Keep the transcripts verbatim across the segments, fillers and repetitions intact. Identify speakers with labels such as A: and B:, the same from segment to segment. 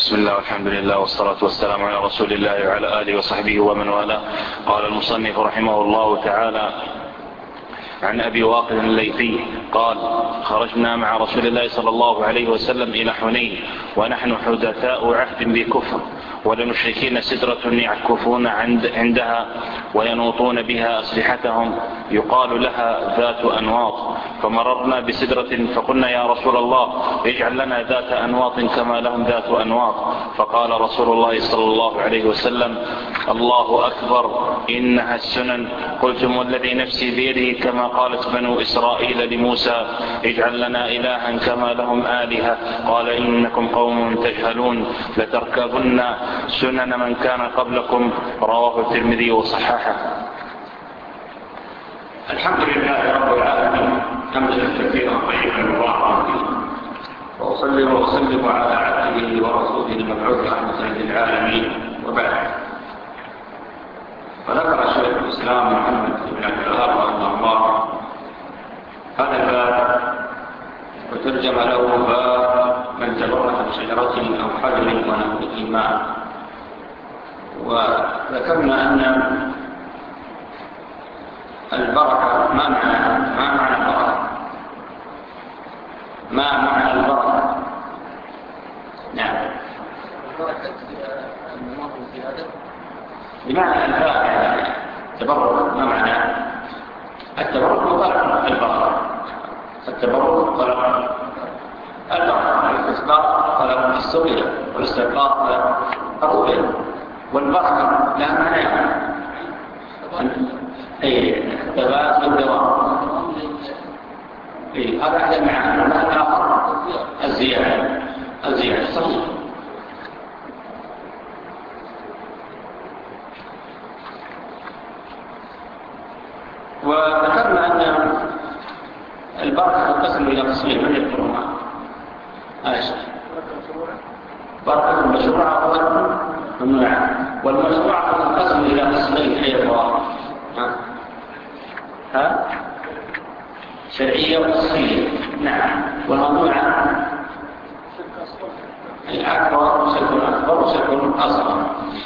A: بسم الله والحمد لله والصلاة والسلام على رسول الله وعلى آله وصحبه ومن والاه. قال المصنف رحمه الله تعالى: عن أبي واقد الليثي قال: خرجنا مع رسول الله صلى الله عليه وسلم إلى حنين ونحن حدثاء عهد بكفر، وللمشركين سدرة يعكفون عند عندها وينوطون بها أسلحتهم يقال لها ذات أنواط، فمررنا بسدرة فقلنا: يا رسول الله اجعل لنا ذات أنواط كما لهم ذات أنواط. فقال رسول الله صلى الله عليه وسلم: الله أكبر، إنها السنن. قلتم والذي نفسي بيده كما قالت بنو إسرائيل لموسى: اجعل لنا إلها كما لهم آلهة. قال: إنكم قوم تجهلون، لتركبن سنن من كان قبلكم. رواه الترمذي وصححه.
B: الحمد لله رب العالمين، حمدا كثيرا طيبا مباركا فيه، وأصلي وأسلم على عبده ورسوله المبعوث رحمة للعالمين، وبعد. فذكر شيخ الإسلام محمد بن عبد الوهاب رحمه الله هذا الباب، وترجم له باب من تبرك بشجرة أو حجر ونحوهما. وذكرنا أن البركة ما معنى ما معنى البركة ما معنى البركة نعم البركة النماء والزيادة بمعنى الفاء، يعني التبرك. ما معنى التبرك؟ طلب البركة. التبرك طلب البركة، الاستسقاء طلب السقيا، والاستسقاء طلب الرؤيا. والبركة لها معنى اي الثبات والدوام. اي هذا احد المعاني. والمعنى الاخر الزياده. الزياده صحيح. وذكرنا ان البركه تنقسم الى قسمين. من يذكرها؟ عائشه. بركه مشروعه وبركه ممنوعه. والمشروعه تنقسم الى قسمين ايضا: ها شرعية وتصفية. نعم. والممنوعة الأكبر شرك أكبر وشرك أصغر.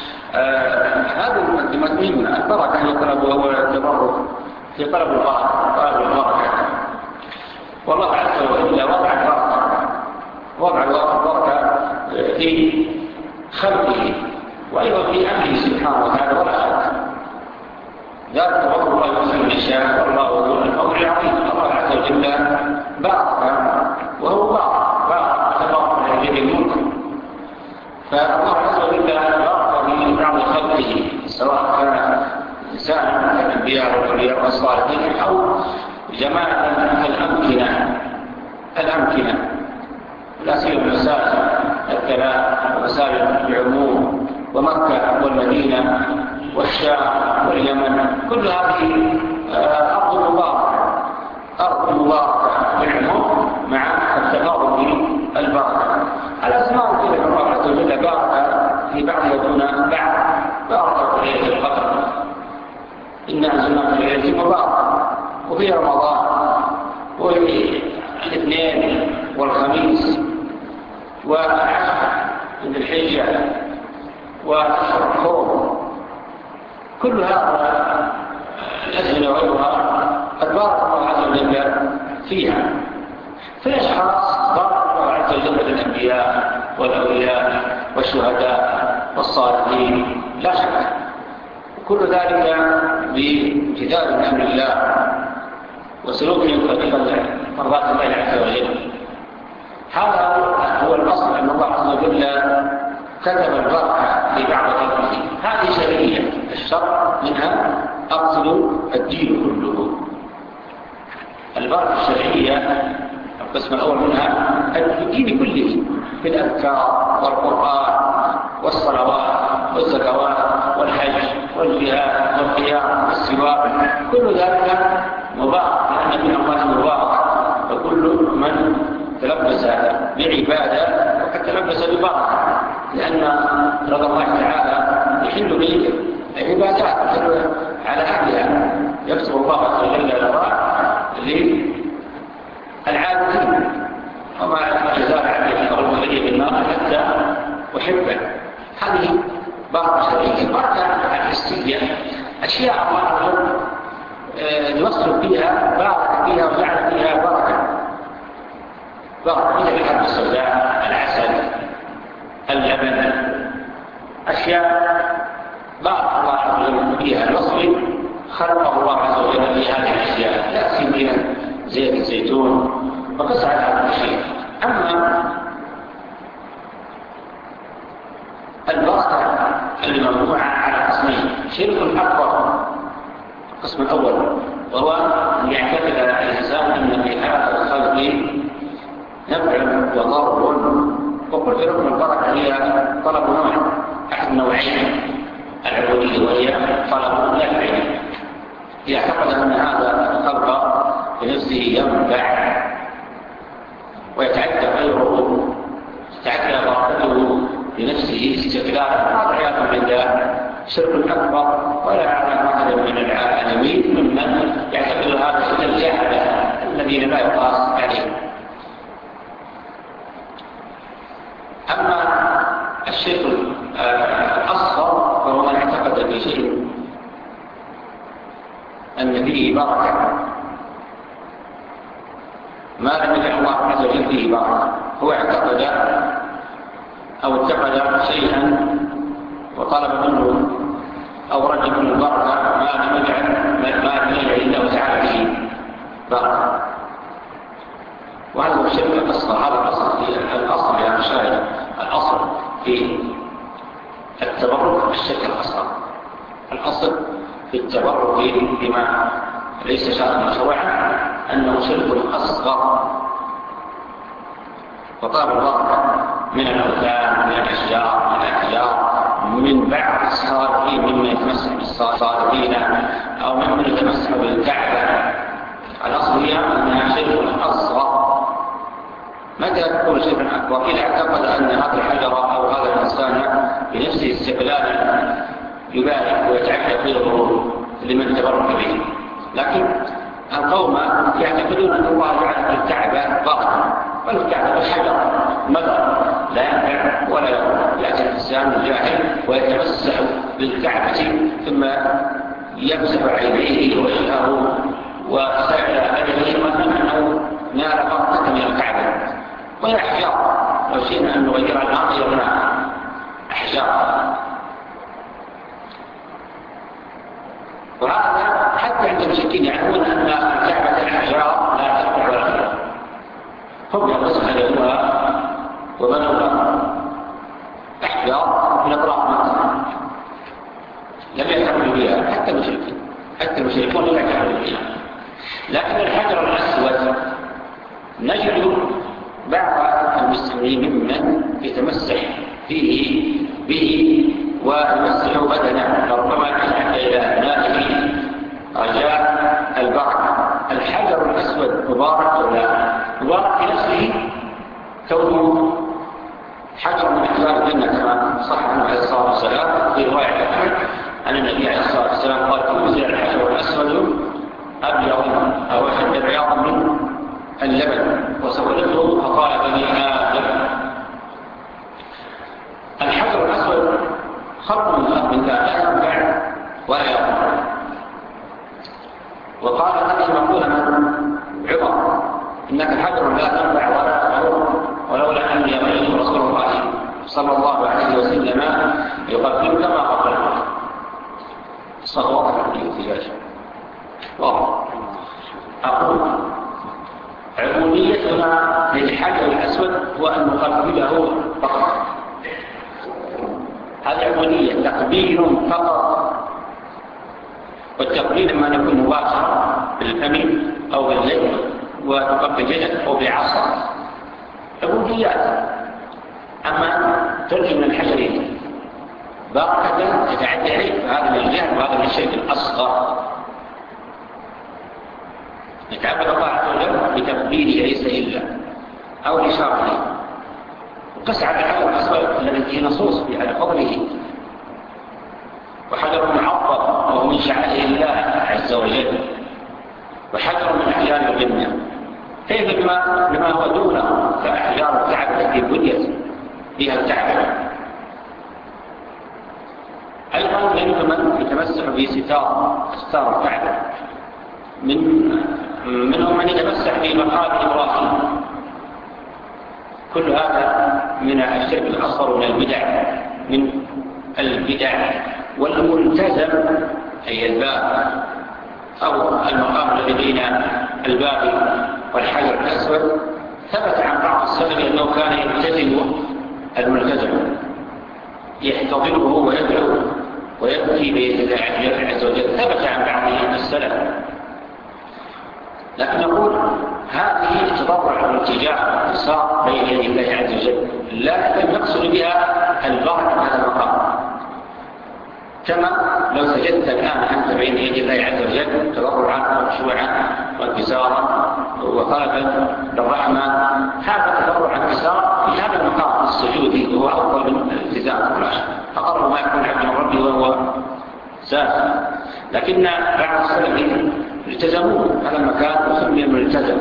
B: آه هذه المقدمات مهمة. البركة هي طلب، هو التبرك في طلب البركة، طلب البركة. والله عز وجل وضع البركة وضع البركة في خلقه وأيضا في أمره سبحانه وتعالى ولا شك. ذلك فضل الله يؤتيه من يشاء، والله ذو الفضل العظيم. الله عز وجل بارك، وهو بارك بارك تبارك الذي الملك. فالله عز وجل بارك في بعض خلقه، سواء كان انسانا كالانبياء والاولياء والصالحين، او جماعه الامكنه الامكنه لا سيما المساجد الثلاث، ومساجد العموم، ومكه والمدينه والشام واليمن. كل هذه أرض مباركة، أرض مباركة بالعموم، مع التفاضل بالبركة. على أسماء كثيرة الله عز وجل بارك في بعضها دون بعض. بارك في ليلة القدر، إنا أنزلناه في ليلة مباركة، وفي رمضان، وفي الاثنين والخميس، والعشر من الحجة، وأشهر الحرم. كل هذا الأزمنة وغيرها قد بارك الله عز وجل فيها. في أشخاص بارك الله عز وجل بالأنبياء والأولياء والشهداء والصالحين لا شك. كل ذلك بامتثال من أمر الله وسلوكهم طريقا مرضات الله عز وجل. هذا هو الأصل، أن الله عز وجل كتب البركة في بعض خلقه. هذه شرعية، الشرع منها أقصد الدين كله. البركة الشرعية القسم الأول منها الدين كله، في الأذكار والقرآن والصلوات والزكوات والحج والجهاد والقيام والسواك. كل ذلك مبارك، لأن من الله مبارك. فكل من تلبس بعبادة وقد تلبس ببركة، لأن رضا الله تعالى يحل به العبادات على أهلها. يكتب الله عز وجل الرضا للعابدين، وما جزاء عبد يحضر إليه بالنار حتى وحبا. هذه بركة شرعية. البركة الحسية أشياء الله يوصل فيها بارك فيها وجعل فيها بركة بركة مثل الحب السوداء، العسل، اللبن، أشياء بارك الله عز وجل فيها الوصل خلق الله عز وجل في هذه الأشياء، لا سيما زيت الزيتون وقس على هذا الشيء. أما البركة الموضوعة على قسمين: شرك أكبر القسم الأول وهو أن يعتقد الإنسان أن في هذا الخلق نفع وضر، وكل ركن البركة هي طلب نوع أحد نوعين العبودية، وهي طلب نفع. يعتقد أن هذا الخلق بنفسه ينفع ويتعدى خيره، تتعدى بركته بنفسه استقلالا، هذا عياذا بالله شرك أكبر. ولا أعلم أحدا من العالمين ممن يعتقد هذا إلا الجهلة الذين لا يقاس عليهم. أما الشرك الأصغر فهو من اعتقد في شيء أن فيه بركة ما لم يجعل الله عز وجل فيه بركة. هو اعتقد أو اتخذ شيئا وطلب منه أو رجل منه البركة ما لم يجعل ما لم يجعل الله تعالى فيه بركة، وهذا هو الشرك الأصغر. هذا الأصل في الأصل يا مشاهد، الأصل في التبرك الشرك الأصغر. الأصل في التبرك بما ليس شرعا مشروعا أنه شرك أصغر، وطلب البركة من الأوثان، من الأشجار، من الأحجار، من بعض الصالحين ممن يتمسك بالصالحين أو ممن يتمسك بالكعبة. الأصل هي أنها شرك أصغر. متى تكون شركا أكبر؟ إذا اعتقد أن هذا الحجر أو هذا الإنسان بنفسه استقلالا يبارك ويتعدى خيره لمن تبرك به. لكن القوم يعتقدون أن الله جعل في الكعبة بركة، والكعبة الحجر مدر لا ينفع ولا يضر. يأتي الإنسان الجاهل ويتمسح بالكعبة ثم يمسح عينيه ووجهه وسائر أجله وأنه نال بركة من الكعبة. وهي أحجار، لو شئنا أن نغيرها الآن غيرناها أحجار. وهذا حتى عند المشركين يعلمون أن الكعبة الأحجار لا تنفع ولا تضر. هم يقصون هدفوها وبنوها أحجار من أطراف مكة، لم يعتقدوا بها حتى المشركين، حتى المشركون لم يعتقدوا بها. لكن الحجر الأسود نجد بعض المسلمين ممن يتمسح فيه به ويمسح بدنه، ربما يحتاج إلى مائه رجاء البركة. الحجر الأسود مبارك ولا مبارك في نفسه، كونه حجر من أحجار الجنة كما صح عنه عليه الصلاة والسلام في رواية أحمد أن النبي عليه الصلاة والسلام قال: توزع الحجر الأسود أبيض أو أشد بياضا من اللبن وسولته فقال: بني آدم. الحجر الأسود خلق من خلق الله لا ينفع ولا يضر. وقال هذه مقولة من عمر: إنك حجر لا تنفع ولا تضر، ولولا أني رأيت رسول الله صلى الله عليه وسلم يقبلك ما قبلك. صلوات عليه التجاج. واضح. أقول عبوديتنا للحجر الأسود هو أن نقبله فقط. هذه عبودية تقبيل فقط، والتقبيل لما نكون مباشر بالفم أو باليد وتقبل جسد أو بعصا عبوديات. أما ترجم من الحجر بركة تتعدى عليه فهذا من الجهل وهذا من الشرك الأصغر. يتعبد الله عز وجل بتقبيله ليس إلا أو إشارته. وقس على الحجر الأسود الذي فيه نصوص في على فضله، وحجر معظم وهو من شعائر الله عز وجل، وحجر من أحجار الجنة. كيف بما, بما هو دونه كأحجار الكعبة التي بنيت فيها الكعبة يتمسح بستار ستار الكعبة، من منهم من يتمسح بمقام إبراهيم. كل هذا من الشرك الأصغر، من البدع من البدع والملتزم أي الباب أو المقام الذي بين الباب والحجر الأسود ثبت عن بعض السلف أنه كان يلتزم الملتزم يحتضنه ويدعو ويبكي بيد الله عز وجل، ثبت عن بعض السلف. لكن نقول هذه تضرع والالتجاء والاتصال بين يدي الله عز وجل، لا نقصد بها البركة في هذا المقام. كما لو سجدت الآن أنت بين يدي الله عز وجل تضرعا وخشوعا وانكسارا وطلبا للرحمة، هذا تضرع انكسار في هذا المقام السجودي هو أفضل من الالتزام، أقرب ما يكون عبد من ربي وهو ساجد. لكن بعض السلف التزموا هذا المكان وسمي الملتزم،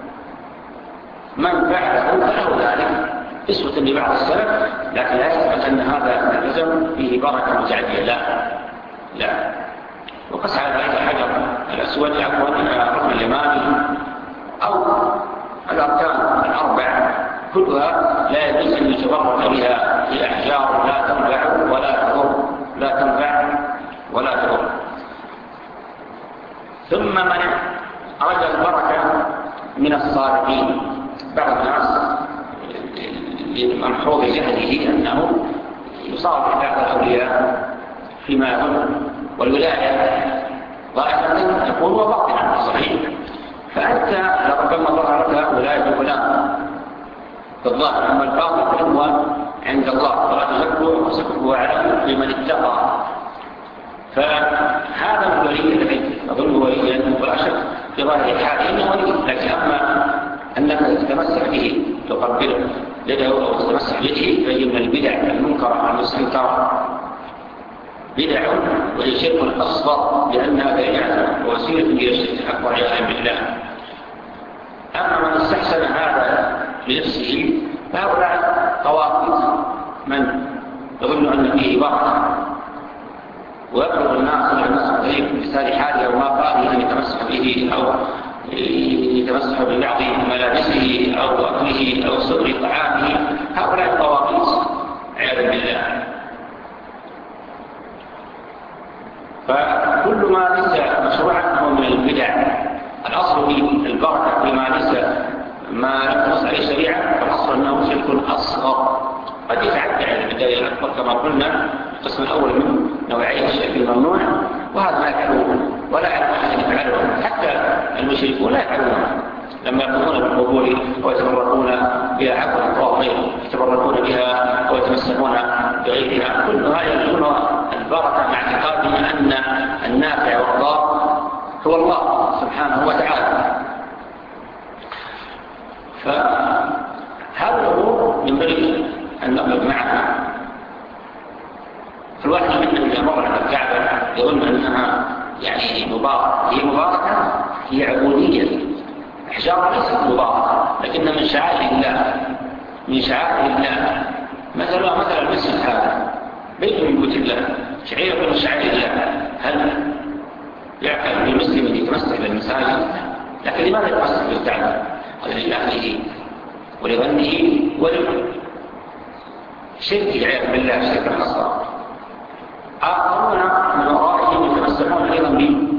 B: من فعله فله ذلك اسوة لبعض السلف، لكن لا يثبت أن هذا الملتزم فيه بركة متعدية، لا لا. وقس على ذلك الحجر الأسود عفوا الركن اليماني أو الأركان الأربع كلها لا يجوز أن يتبرك بها في أحجار لا تنفع ولا تضر، لا تنفع ولا تضر. ثم من أراد البركة من الصالحين، بعض الناس من حوض جهله أنه يصالح بعض الأولياء فيما يظن، والولاية ظاهرة تكون وباطنة صحيح، فأنت لربما ظهر لك ولاية فلان بالظاهر، أما الباطن هو عند الله، ولا تزكوا أنفسكم هو أعلم بمن اتقى. فهذا الولي الذي أظن وليا ولا شك في ظاهر الحال إنه ولي، لكن أما أنك تتمسح به تقبله يده أو تتمسح بيده فهي من البدع المنكرة المستنكرة، بدع وهي شرك أصغر لأنها ذريعة ووسيلة إلى الشرك الأكبر عياذا بالله. أما من استحسن هذا لنفسه فهؤلاء طواغيت من يظن أن فيه بركة ويطلب الناس إلى الناس الغريب بسال حاله أو ما قاله أن يتمسح به أو يتمسح ببعض ملابسه أو أكله أو سؤر طعامه، هؤلاء طواغيت عياذا بالله. فكل ما ليس مشروعا هو من البدع. الأصل في البركة فيما ليس ما لم تنص عليه الشريعة، فالأصل أنه شرك أصغر قد يتعدى على البداية الأكبر كما قلنا القسم الأول من نوعي الشرك الممنوع، وهذا ما يفعلون ولا يعلم أحد يفعلون، حتى المشركون لا يفعلون لما يقومون بالقبور ويتبركون بها عفوا أو غيره، يتبركون بها ويتمسكون بغيرها، كلها يكون البركة مع اعتقادهم أن النافع والضار هو الله سبحانه وتعالى. فهذا الأمور ينبغي أن نقف معها. فالواحد منا إذا مر على الكعبة يظن أنها يعني مباركة، هي مباركة، هي عبودية، أحجار ليست مباركة لكنها من شعائر الله، من شعائر الله. مثلا مثلا المسجد هذا بيت من بيوت الله، شعيرة من شعائر الله. هل يعقل للمسلم أن يتمسك بالمساجد؟ لكن لماذا يتمسك بالكعبة؟ هذا لأهله ولظنه ولشرك عياذا بالله، شرك الأصغر. آخرون من ورائهم يتمسكون أيضا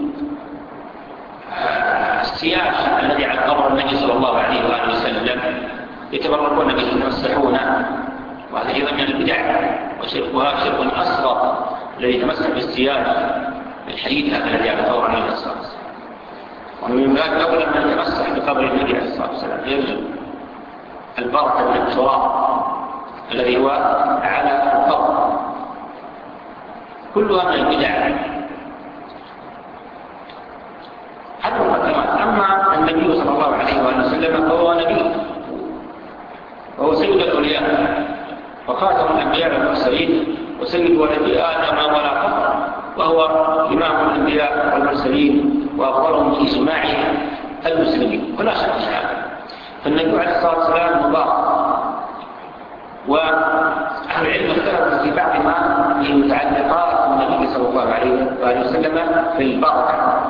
B: بالسياج الذي على قبر النبي صلى الله عليه وآله وسلم، يتبركون به يتمسحون، وهذا أيضا من البدع وشركها شرك أصغر الذي يتمسك بالسياج الحديث هذا الذي على قبر النبي صلى الله عليه وسلم. ومن ذلك أولا من يتمسح بقبر النبي عليه الصلاة والسلام يرجو البركة من التراب الذي هو على القبر، كلها من البدع. هذه المقدمات. أما النبي صلى الله عليه وآله وسلم فهو نبي وهو سيد الأولياء وخاتم الأنبياء والمرسلين وسيد ولد آدم ولا فخر، وهو إمام الأنبياء والمرسلين وأفضلهم بإجماع المسلمين ولا شك في هذا. فالنبي عليه الصلاة والسلام مبارك، وأهل العلم اختلفوا في بعض ما هي متعلقات النبي صلى الله عليه وسلم في البركة.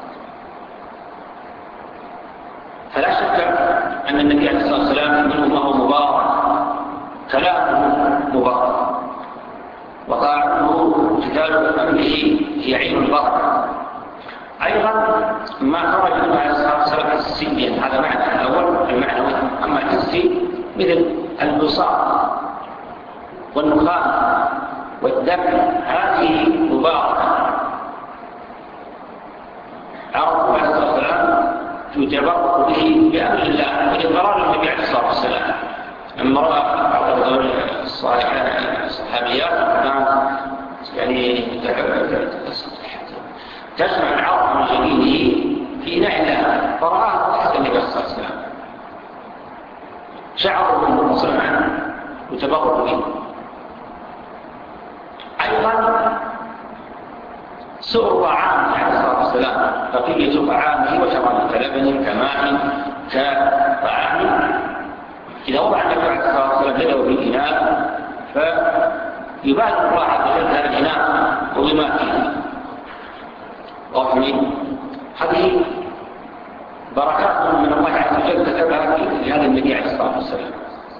B: فلا شك أن النبي عليه الصلاة والسلام منه ما هو مبارك، كلامه مبارك، وطاعته امتثال أمره هي عين البركة. أيضا ما خرج منه عليه الصلاة والسلام حسيا، هذا معنى الأول المعنوي. أما الحسي مثل البصار والنخام والدم، هذه مباركة. عرفوا عليه الصلاة والسلام يتبرك به بأمر الله وإقرار النبي عليه الصلاة والسلام. لما رأى بعض الصحابيات كان يعني تسمع العرض من جديده في نعلة، فرآه تحت النبي عليه الصلاة والسلام، شعروا بالمنصر عنه وتبرك به. أيضا سؤر طعامه عليه الصلاة والسلام، بقية طعامه وشرابه كلبن كماء كطعام، إذا وضع النبي عليه الصلاة والسلام يده في الإناء فيبارك الله عز وجل هذا الإناء وبما فيه. وفي هذه بركات من الله عز وجل كتبها لهذا النبي عليه الصلاة والسلام.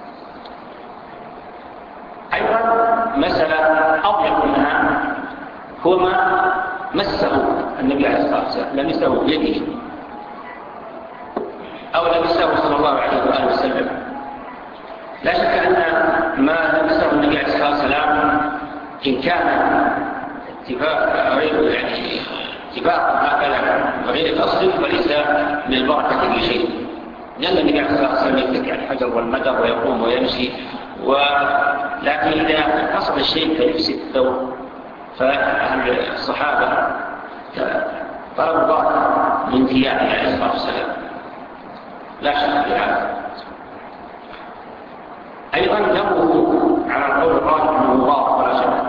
B: أيضا مسألة أضيق منها هو ما مسه النبي عليه الصلاة والسلام، لمسه بيده أو لمسه صلى الله عليه وآله وسلم. لا شك أن ما لمسه النبي عليه الصلاة والسلام إن كان اتفاق غير يعني اتفاق هكذا غير أصل فليس من البركة في شيء، لأن النبي عليه الصلاة والسلام يتكئ على الحجر والمدر ويقوم ويمشي، ولكن إذا حصل الشيء كلبس الثوب فأهل الصحابة طلبوا بركة من ثيابه عليه الصلاة والسلام، لا شك في هذا. أيضا دمه على القول الراجح أنه مبارك ولا شك.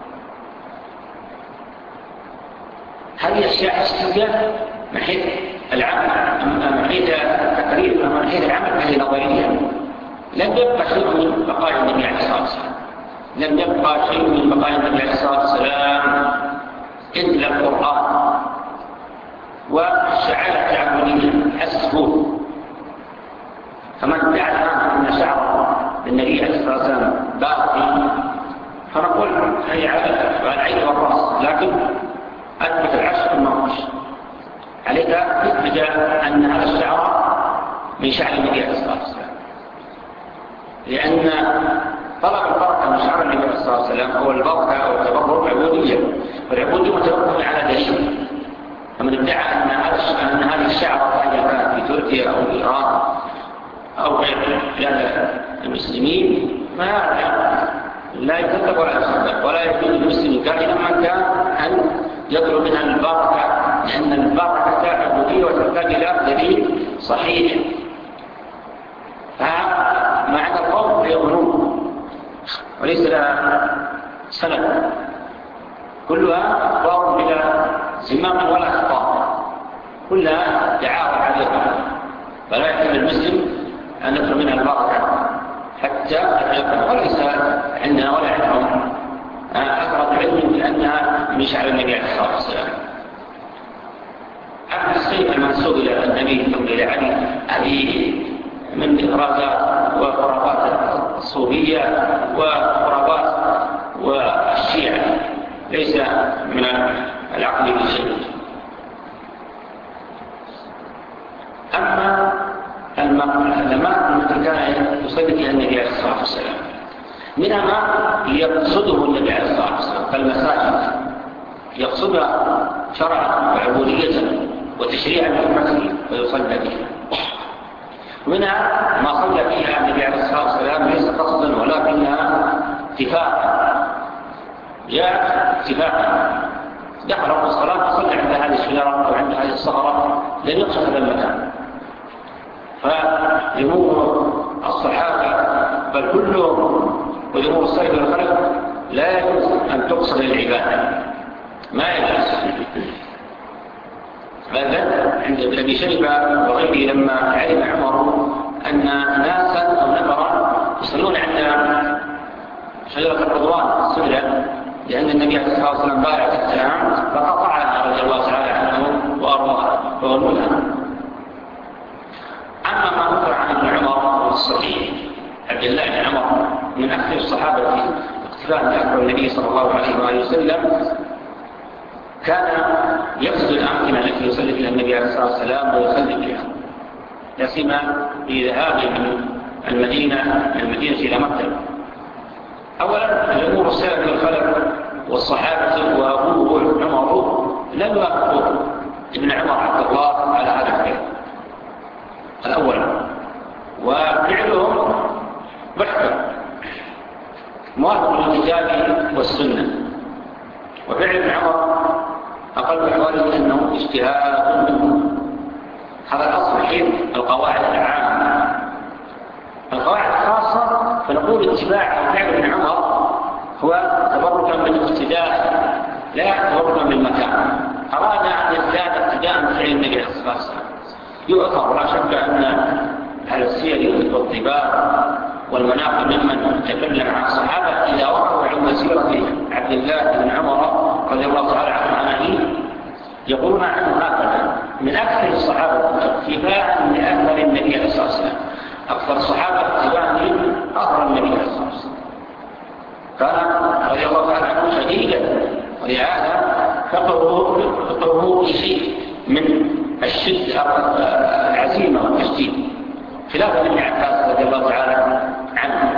B: هذه أشياء حسية من حيث العمل، من حيث التقرير، من حيث العمل فهي نظرية. لم يبقى شيء من بقايا النبي عليه الصلاة والسلام، لم يبقى شيء من بقايا النبي عليه الصلاة والسلام إلا القرآن والشعائر التعبدية السهول. فمن ادعى الآن أن شعر النبي عليه الصلاة والسلام باقي فنقول هي على العين والرأس، لكن أثبت العشر المنقش عليك تثبت أن هذا الشعر من شعر النبي عليه الصلاة والسلام، لأن طلب البركة من شعر النبي عليه الصلاة والسلام هو البركة أو التبرك عبودية، والعبودية متوقف على دليل. فمن ادعى أن أن هذه الشعر كانت في تركيا أو إيران أو غير بلاد المسلمين ما لا يكذب ولا يصدق، ولا يجوز للمسلم كائنا من كان أن يطلب منها البركة، لأن البركة عبودية وتحتاج إلى دليل صحيح. فمعنى القول هي غنوم وليس لها سند، كلها أخبار بلا زمام ولا أخطاء، كلها دعاوى عليها، فلا يحل المسلم أن يطلب منها البركة حتى أتيقن، وليس عندنا ولا عندهم أثرت علم بأنها من شعر النبي عليه الصلاة والسلام. أما السيف المنسوب إلى النبي ثم إلى علي هذه من إخراجات وخرافات الصوفية وخرافات والشيعة، ليس من العقل بشيء. أما الماء التي كان يصلي فيها النبي عليه الصلاة والسلام منها ما يقصده النبي عليه الصلاة والسلام كالمساجد، يقصدها شرعا وعبودية وتشريعا لأمته ويصلى بها. ومنها ما صلى فيها النبي عليه الصلاة والسلام ليس قصدا ولكنها اتفاقا، جاء اتفاقا، دخل رب الصلاة وصلى عند هذه الشجرة أو عند هذه الصخرة، لن يقصد هذا المكان. فجمهور الصحابة بل كلهم وجمهور السلف والخلف لا يجوز أن تقصد العبادة، ما يجوز. هذا عند أبي شيبة وغيره لما علم عمر أن ناسا أو نفرا يصلون عند شجرة الرضوان السدرة لأن النبي عليه الصلاة والسلام بايع السلام فقطعها رضي الله تعالى عنه وأرضاه وولها. أما ما نقل عن ابن عمر الصحيح عبد الله بن عمر من أكثر الصحابة اقتفاء بأكبر النبي صلى الله عليه وآله وسلم، كان يقصد الأمكنة التي يصلي فيها النبي عليه الصلاة والسلام ويصلي فيها، لا سيما في ذهابه من المدينة من المدينة إلى مكة. أولا الأمور السلف والخلف والصحابة وأبوه عمر لم يوافقوا ابن عمر عبد الله على هذا الفعل الأول، وفعلهم محكم موافق للكتاب والسنة. وفعل ابن عمر أقل حوالي أنه اجتهاد منه. هذا الأصل حين القواعد العامة. القواعد الخاصة فنقول اتباع فعل ابن عمر هو تبركا بالاقتداء لا تبركا بالمكان. أراد أن يزداد اقتداء بفعل النبي عليه الصلاة والسلام يؤثر، ولا شك أن أهل السير والطباع والمناقب ممن تكلم عن الصحابة إذا وقعوا عن سيرة عبد الله بن عمر رضي الله تعالى عنه يقولون عنه هكذا: من أكثر الصحابة اتباعا لأثر النبي عليه الصلاة والسلام. أكثر الصحابة اتباعا لأثر النبي عليه الصلاة والسلام. كان رضي الله تعالى عنه شديدا، ولهذا فقهه شيء من الشد العزيمة والتشديد، خلاف ابن عباس رضي الله تعالى عنه.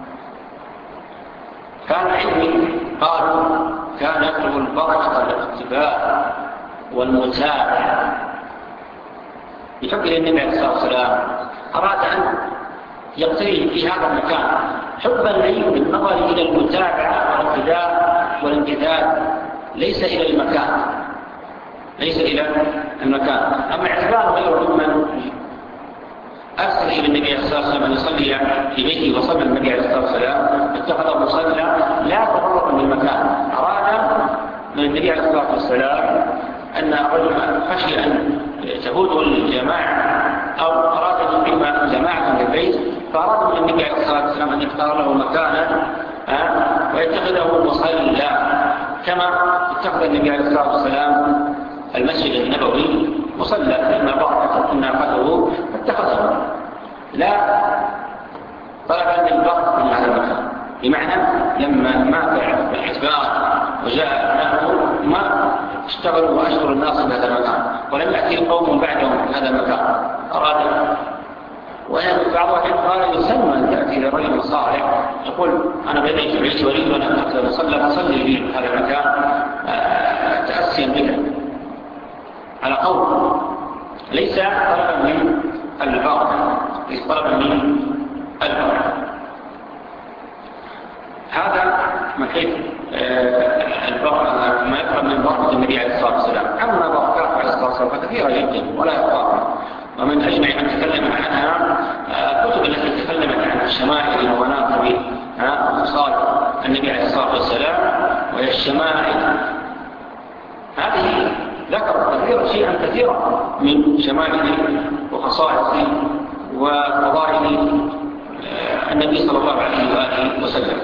B: كان علمي قالوا كان يطلب البركة الاتباع والمتابعة بحب النبي عليه الصلاة والسلام. أراد أن يقترب في هذا المكان حبا لي بالنظر إلى المتابعة والاتباع والامتثال، ليس إلى المكان ليس إلى المكان. أما اعتبار غيره ممن أرسل إلى النبي عليه الصلاة والسلام أن يصلي في بيته وصلى النبي عليه الصلاة والسلام اتخذ مصلى لا تبرك من المكان. أراد من النبي عليه الصلاة والسلام أن الرجل خشي أن تفوته الجماعة أو أراد أن يقيم جماعة في البيت، فأراد من النبي عليه الصلاة والسلام أن يختار له مكانا ويتخذه مصلى، كما اتخذ النبي عليه الصلاة والسلام المسجد النبوي مصلى لما بقت ناقته فاتخذه، لا طلبا للبقى من هذا المكان. بمعنى لما مات الحسبان وجاء ابنه ما اشتغلوا واشتروا الناس في هذا المكان، ولم يأتي قوم بعدهم في هذا المكان. أراد وبعض الناس قال يسمى أن تأتي لرجل صالح يقول أنا بنيت بعيش وليد وأنا أتخذ مصلى فصلي في هذا المكان تأسيا بك، على قول ليس طلبا من البركة، ليس طلبا من البركة. هذا من حيث البركة ما يقرب من بركة النبي عليه الصلاة والسلام. أما بركات عليه الصلاة والسلام فكثيرة جدا ولا يقرأ، ومن أجمع من تكلم عنها الكتب التي تكلمت عن الشمائل ومناقب وخصائص النبي عليه الصلاة والسلام، وهي الشمائل هذه ذكرت كثيرا شيئا كثيرا من شمائل وخصائص وفضائل النبي صلى الله عليه وآله وسلم.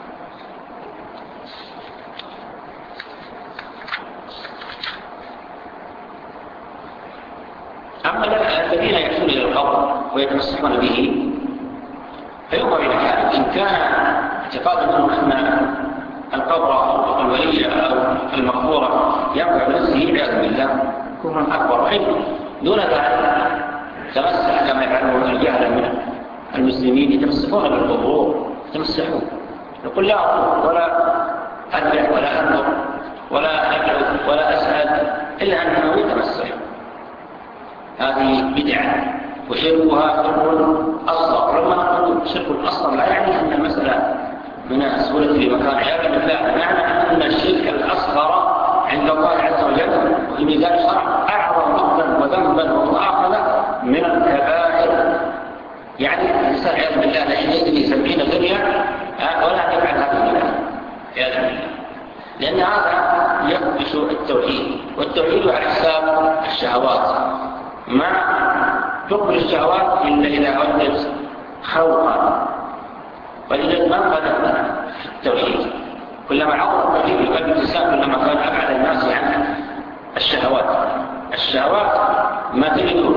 B: أما الذين يأتون إلى القبر ويتمسكون به فينظر إلى حاله. إن كان اعتقاد منهم أن القبر أو الولي أو المقبورة ينفع بنفسه عياذا بالله كفر أكبر وحيد، دون ذلك تمسح كما يفعله الجهل من المسلمين يتمسكون بالقبور، يتمسحون يقول لا أقول ولا أدعي ولا أنظر ولا أدعو ولا أسأل إلا أنه يتمسح. هذه بدعة وشركها شرك أصغر. لما نقول شرك أصغر لا يعني أن المسألة من السهولة في مكان عياذا بالله، معنى أن الشرك الأصغر عند الله عز وجل وفي ميزان الشرع أعظم مقتا وذنبا ومؤاخذة من الكبائر. يعني الإنسان عياذا بالله لا يجري سبعين دنيا ولا يفعل هذه البدعة عياذا بالله، لأن هذا يخدش التوحيد، والتوحيد على حساب الشهوات. ما تقبل الشهوات إلا إذا ودت خوفا، وإذا ما قدمنا في التوحيد كلما عظم التوحيد في قلب الإنسان كلما كان أبعد الناس عن الشهوات. الشهوات ما تجد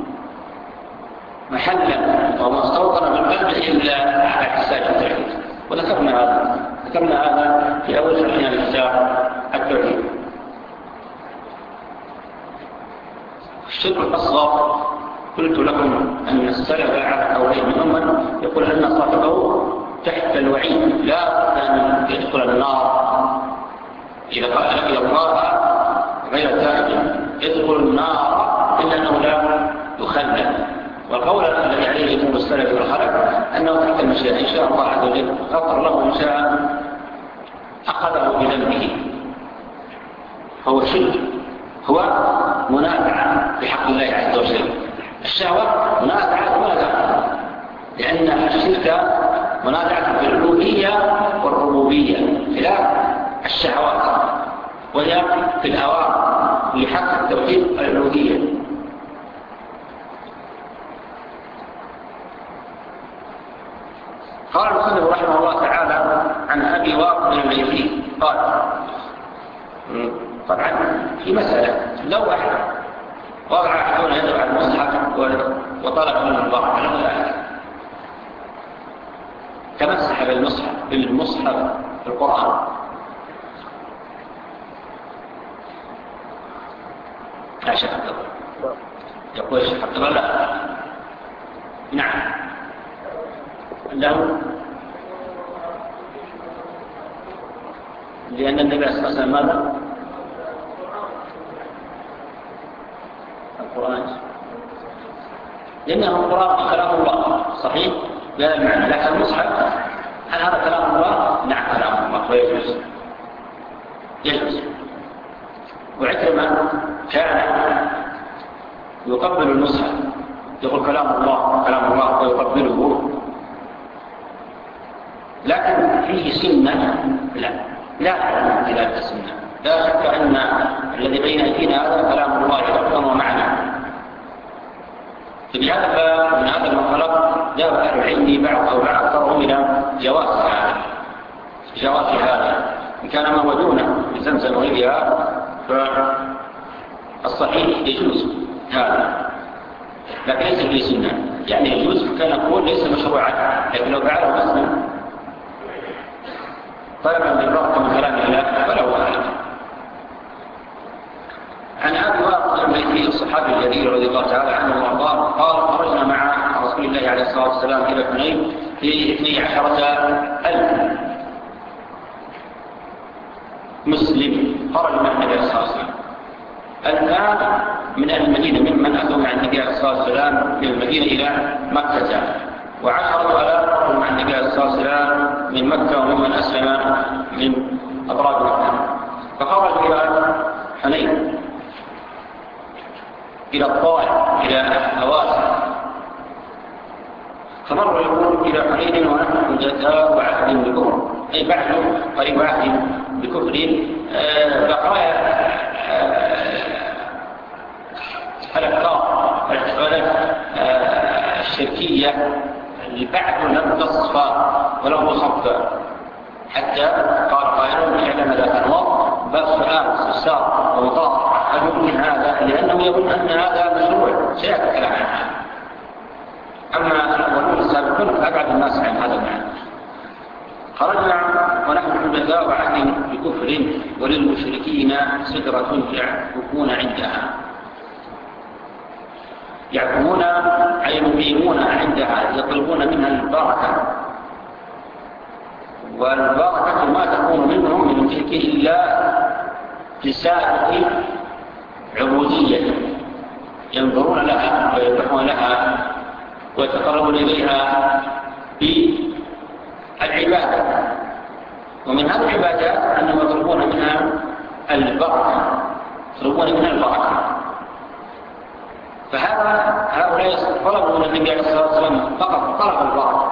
B: محلا ومستوطنا بالقلب إلا على حساب التوحيد. وذكرنا هذا ذكرنا هذا في أول شرحنا لكتاب التوحيد. الشرك الأصغر قلت لكم أن السلف على قولين، منهم يقول أن صاحبه تحت الوعيد لا أن يدخل النار إذا قال لك الله غير تائب يدخل النار إلا أنه لا يخلد. والقول الذي عليه جمهور السلف والخلف أنه تحت المشيئة، إن شاء الله عز وجل غفر له، إن شاء أخذه بذنبه. هو شرك، هو منازعة بحق الله عز وجل. الشهوة منازعة منازعة لأن الشرك منازعة في الألوهية والربوبية خلاف الشهوات، وهي في الهواء لحق التوحيد الألوهية. قال المصنف رحمه الله تعالى عن أبي واقد الليثي قال، طبعا في مسألة لو واحد وضع أحدنا يدعو على المصحف وطلب منه البركة له ذلك، تمسح بالمصحف بالمصحف في القرآن، لا شك يقول الشيخ عبد الله لا نعم له، لأن النبي صلى الله عليه وسلم ماذا؟ القرآن، لأنه القرآن كلام الله صحيح بهذا المعنى، لكن المصحف هل هذا كلام الله؟ نعم كلام الله ويجوز يجوز. وعكرمة كان يقبل المصحف يقول كلام الله كلام الله ويقبله، لكن فيه سنة لا لا أعلم دلالة السنة. لا شك أن الذي بين أيدينا هذا كلام الله لفظا ومعنى. فبهذا الباب من هذا المنطلق ذهب أهل العلم بعض أو بعض أكثرهم إلى جواز هذا جواز هذا إن كان ما وجونه بزمزم وغيرها فالصحيح يجوز هذا، لكن ليس فيه سنة. يعني يجوز كان يقول ليس مشروعا، لكن لو فعله مسلم طلبا بالرغم من كلام الله فله أعلم. عن أبي واقد الليثي الصحابي الجليل رضي الله تعالى عنه وارضاه قال خرجنا مع رسول الله عليه الصلاة والسلام إلى حنين في اثني عشرة ألف مسلم خرج مع النبي عليه الصلاة والسلام. الآن من أهل المدينة ممن أتوا مع النبي عليه الصلاة والسلام من المدينة إلى مكة، وعشرة آلاف خرجوا مع النبي عليه الصلاة والسلام من مكة وممن أسلم من أطراف مكة. فخرج إلى حنين إلى الطائف إلى هوازن، فمر يقول إلى حنين ونحن حدثاء عهد بكفر، أي بعد قريب عهد بكفر بقايا الأفكار والعبادات الشركية البعث لم تصفى ولم تصفى، حتى قال قائلون إعلان ذات الوقت باب سؤال استفسار ومطاف هل يمكن هذا، لأنه يظن أن هذا مشروع سيأتي كلام عنه. أما الأولون السابقون فأبعد الناس عن هذا المعنى. خرجنا ونحن حدثاء عهد بكفر وللمشركين سدرة يعكفون عندها، يعكفون أي مقيمون عندها يطلبون منها البركة، والبركة ما تكون منهم من المشركين إلا لسائر عبودية ينظرون لها ويذبحون لها ويتقربون إليها بالعبادة، ومن هذه العبادات أنهم يطلبون منها البركة يطلبون منها البركة. فهذا هؤلاء طلبوا من النبي عليه الصلاة والسلام فقط طلب البركة،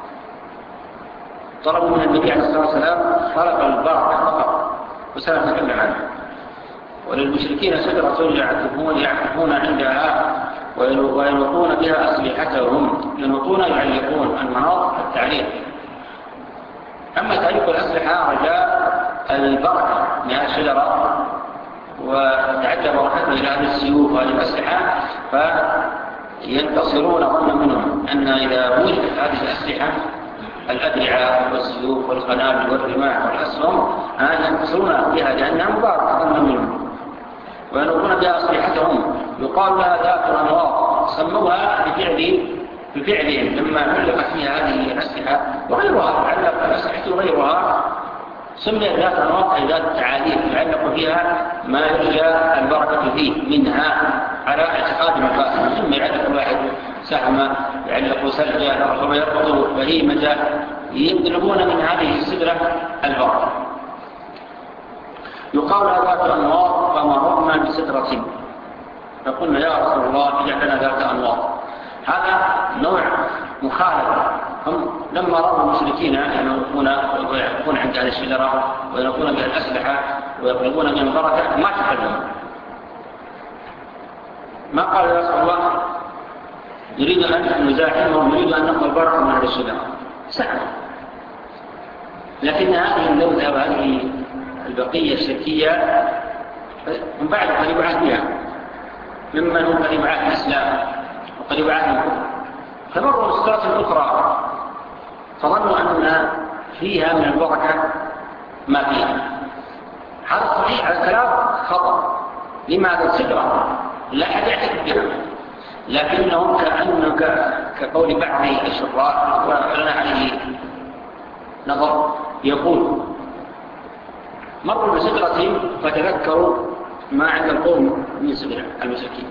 B: طلبوا من النبي عليه الصلاة والسلام طلب البركة فقط، وسنتكلم عنه. وللمشركين سدرة يعكفون يعكفون عندها وينوطون بها أسلحتهم، ينوطون يعلقون المناط التعليق. أما تعليق الأسلحة رجاء البركة من هذه الشجرة وتعدى بركته إلى هذه السيوف وهذه الأسلحة، فينتصرون ظنا منهم أن إذا وجدت هذه الأسلحة الأدرعة والسيوف والقنابل والرماح والأسهم ينتصرون بها لأنها مباركة ظنا منهم وينوبون بها أسلحتهم. يقال لها ذات الأنواط، سموها بفعل بفعلهم لما علقت فيها هذه الأسلحة وغيرها، علق الأسلحة وغيرها سميت ذات الأنواط أي ذات التعاليم، يعلق فيها ما يرجى البركة فيه منها على اعتقاد مفاسد. ثم يعلق الواحد سهمة، يعلق سلجة، ربما يربط بهيمة، يطلبون من هذه السدرة البركة. يقال لها ذات الأنواط، فمررنا بسدرة فقلنا يا رسول الله اجعل لنا ذات أنواط. هذا نوع مخالفة. هم لما رأوا المشركين ينوقون ويعرفون عند هذه الشجرة وينوقون بها الأسلحة ويطلبون من البركة ما تكلموا، ما قال يا رسول الله نريد أن نزاحمهم، نريد أن نقل البركة من هذه الشجرة. سهل، لكن هذه اللوثة وهذه البقية الشركية من بعد قريب عهدها ممن هم قريب عهد الإسلام وقريب عهد الكفر، فمروا بصورة أخرى فظنوا أن فيها من البركة ما فيها. هذا صحيح، هذا كلام خطأ. لماذا؟ السدرة لا أحد يعتقد بها، لكنهم كأنه كقول بعض الشراح ولنا عليه نظر يقول مروا بسدرة فتذكروا ما عند القوم من سدرة المساكين،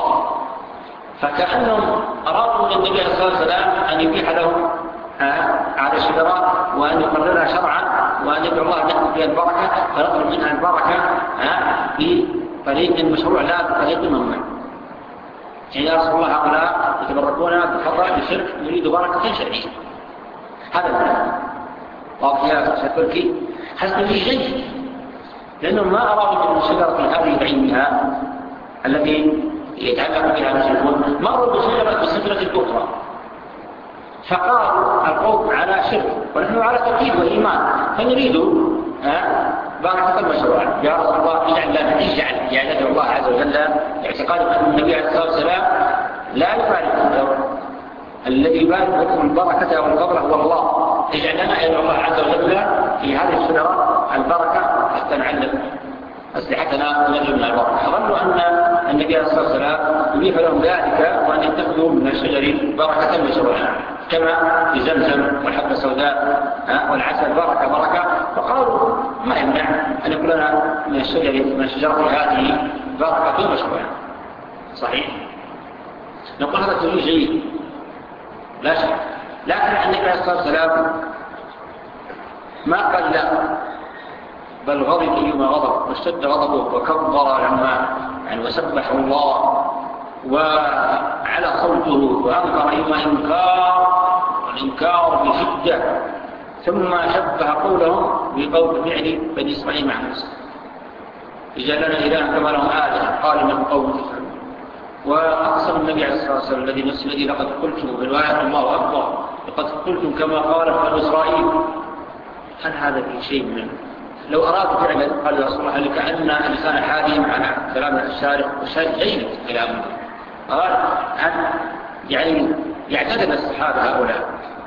B: فكأنهم أرادوا من النبي صلى الله عليه وسلم أن يبيح لهم على الشجرة وأن يقررها شرعا وأن يدعو الله أن يأخذ فيها البركة فنطلب منها البركة بطريق مشروع لا بطريق ممنوع. يا رسول الله هؤلاء يتبركون بخطأ بشرك يريد بركة شرعية. هذا المعنى واضح يا سيكولكي. هذا فيه جيد لأنهم ما أرادوا من الشجرة هذه بعينها التي يتعلق بها المشركون، مروا بشجرة بسدرة الكفرة فقالوا القوم على شرك ونحن على توحيد وإيمان فنريد بركة المشروع. يا رسول الله اجعل لنا اجعل يعني ندعو الله عز وجل اعتقاد أن النبي عليه الصلاة والسلام لا يبارك الدور الذي يبارك لكم البركة والفضل هو الله. اجعل لنا يدعو الله عز وجل في هذه الشجرة البركة حتى نعلم أسلحتنا ونجد من البركة. فظنوا أن النبي عليه الصلاة والسلام يبيح لهم ذلك وأن يتخذوا من الشجر بركة مشروعة كما في زمزم والحبة السوداء والعسل بركة بركة. فقالوا ما يمنع أن يكون لنا من الشجر من الشجرة هذه بركة مشروعة. صحيح، نقول هذا تجريب جيد لا شك، لكن النبي عليه الصلاة والسلام ما قال لا، بل غضب أيما غضب واشتد غضبه وكبر لما يعني وسبح الله وعلى صوته وأنكر أيما إنكار والإنكار بشدة، ثم شبه قولهم بقول فعل بني إسرائيل مع موسى إجعل لنا إله كما لهم آلهة قال من قوم تفعلون. وأقسم النبي عليه الصلاة والسلام الذي نفس الذي لقد قلتم بالواحد الله أكبر لقد قلتم كما قال بنو إسرائيل. هل هذا في شيء منه؟ لو أرادوا فعلا قال يا رسول الله لكأن لسان حالهم على كلام الشارع والشارع جيد كلامه، قال أن يعني يعتدل الصحابة هؤلاء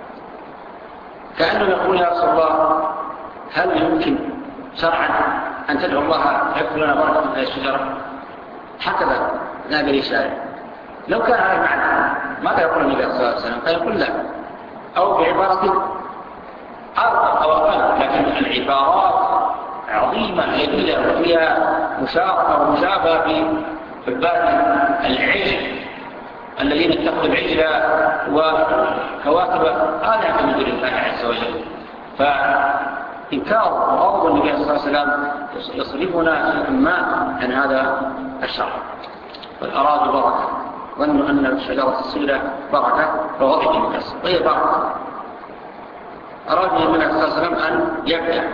B: كأنه يقول يا رسول الله هل يمكن شرعا أن تدعو الله يكفر لنا بركة من هذه الشجرة؟ هكذا نابل الشارع. لو كان هذا المعنى ماذا يقول النبي صلى الله عليه وسلم؟ قال يقول لا، أو بعبارة أرض أو أقل، لكن العبارات عظيمة جميلة وفيها مشاركة ومشابهة في باب العجل الذين اتخذوا العجل وكواكب آلهة من دون الله عز وجل. فإنكار وغضب النبي صلى الله عليه وسلم يصرفنا ما عن هذا الشرع. فالأراد بركة، ظنوا أن الشجرة السوداء بركة فغضب الناس وهي بركة. أراد النبي صلى الله عليه وسلم أن يبدأ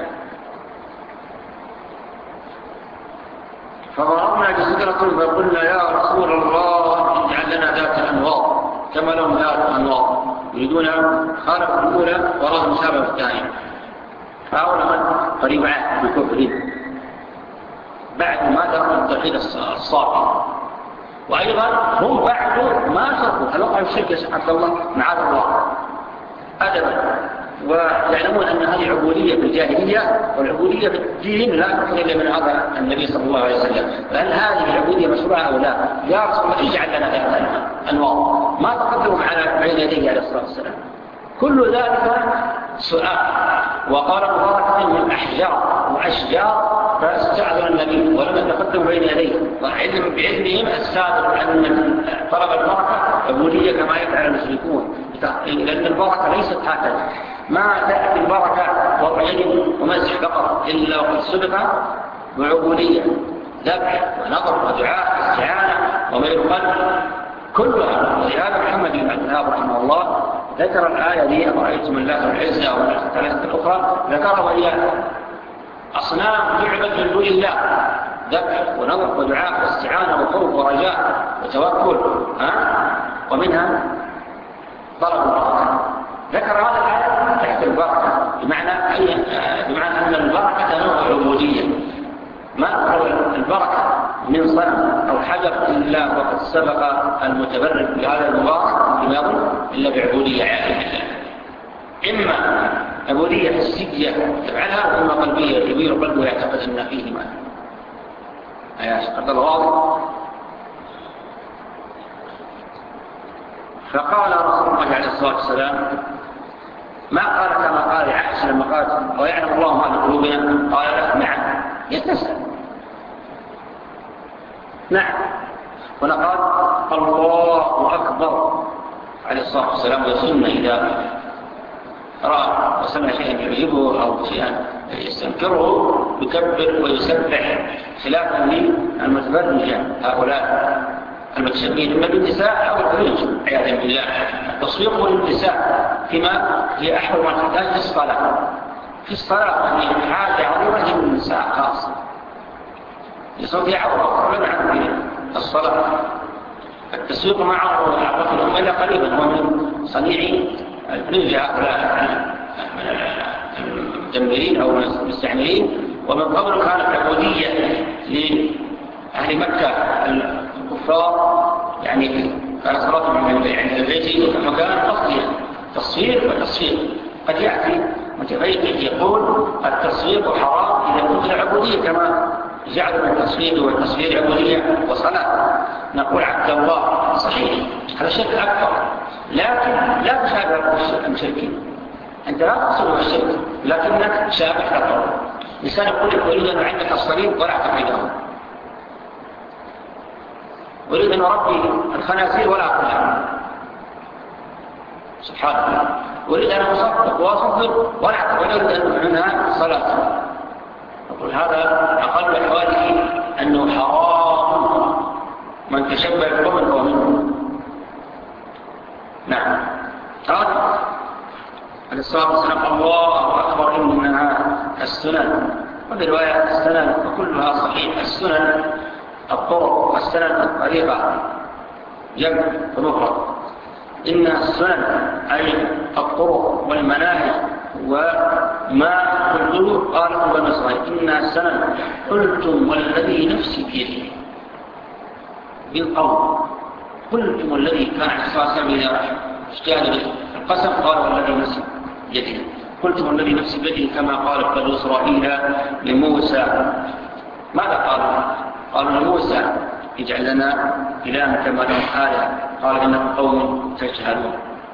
B: فضربنا بسدرة فقلنا يا رسول الله اجعل لنا ذات أنواط كما لهم ذات أنواط، يريدون خالق الأولى وراد مشابه الثانية. فأولا من قريب عهد بكفرهم بعد ما تركوا التوحيد الصافي، وأيضا هم بعد ما تركوا هل وقعوا الشرك يا شيخ عبد الله معاذ الله أدبا، ويعلمون أن هذه عبودية في الجاهلية، والعبودية في الدين لا تكون إلا من هذا النبي صلى الله عليه وسلم. فهل هذه العبودية مشروعة أو لا؟ يا رسول الله اجعل لنا ذلك أنواع ما تقدموا على بين يديه عليه الصلاة والسلام. كل ذلك سؤال. وقال مباركة من أحجار وأشجار فاستعذر النبي ولم يتقدم بين يديه، وعلم بعلمهم السابق أن طلب البركة عبودية كما يفعل المشركون، لأن البركة ليست هكذا، ما تأتي البركة وضع يد ومسح فقط إلا وقد سبق بعبودية، ذبح ونظر ودعاء استعانة وميل قلب كلها. ولهذا محمد بن عبد الوهاب رحمه الله ذكر الآية دي أرأيتم الله والعزة والثلاثة الأخرى ذكرها وهي أصنام تعبد من دون الله، ذبح ونظر ودعاء واستعانة وخوف ورجاء وتوكل، ها؟ ومنها طلب البركة. ذكر هذا الآية تحت البركة بمعنى, أي بمعنى أن البركة نوع عبودية، ما أقرب البركة من صنم أو حجر إلا وقد سبق المتبرك بهذا المبارك بما يظن إلا بعبودية عالمة، إما عبودية حسية يفعلها وإما قلبية يبير قلبه ويعتقد أن فيه ما يا شقد الواضح. فقال رسول الله عليه الصلاة والسلام ما قال كما قال عائشة لما قالت ويعلم الله ما في قلوبنا، قال له نعم يتسأل نعم. ونقال الله أكبر عليه الصلاة والسلام، ويسن إذا رأى وسمع شيئا يعجبه أو شيئا يستنكره يكبر ويسبح، خلافا للمتبرجة هؤلاء المتشبهين إما بالنساء أو الخروج عياذا بالله. تصويق للنساء فيما هي أحوال ما تحتاج في الصلاة، في الصلاة هي حاجة عظيمة للنساء خاصة يصوت عورة ومن عن الصلاة. التسويق مع عورة الأمة إلا قريبا هو من صنيع الرجع هؤلاء المدمرين أو المستعمرين. ومن قبل كانت عبودية لأهل مكة الكفار، يعني كانت صلاتهم من البيت مكان أصلي تصوير وتصوير. قد يأتي متفيد يقول التصوير حرام إذا كنت عبودية كما جعلوا من التصوير والتصوير عبودية وصلاة. نقول عبد الله صحيح هذا شرك أكبر، لكن لا تشابه المشركين. أنت لا تصل بالشرك لكنك شابه تقول. لسان يقول لك أريد أن أعندك الصليب ولا أعتقده، أريد أن أربي الخنازير ولا أقولها، سبحان الله. أريد أن أصدق وأصدق ولا أعتقد منها صلاة. أقول هذا أقل أحواله أنه حرام، من تشبه بقوم فهو منه. نعم. قال عليه الصلاة والسلام الله أكبر إنها السنن، وفي رواية السنن وكلها صحيح. السنن الطرق، السنن الطريقة جمع ومفرد. إن السنن أي الطرق والمناهج وما كله. قال ابن مسعود إن السنن قلتم والذي نفسي بيده، بالقول قلتم الذي كان عليه الصلاة والسلام اجتهد القسم قال والذي نفسي بيده، قلتم الذي نفسي بيده كما قال بنو إسرائيل لموسى. ماذا قال؟ قالوا لموسى اجعل لنا إلها كما لهم آلهة، قال إنكم قوم تجهلون.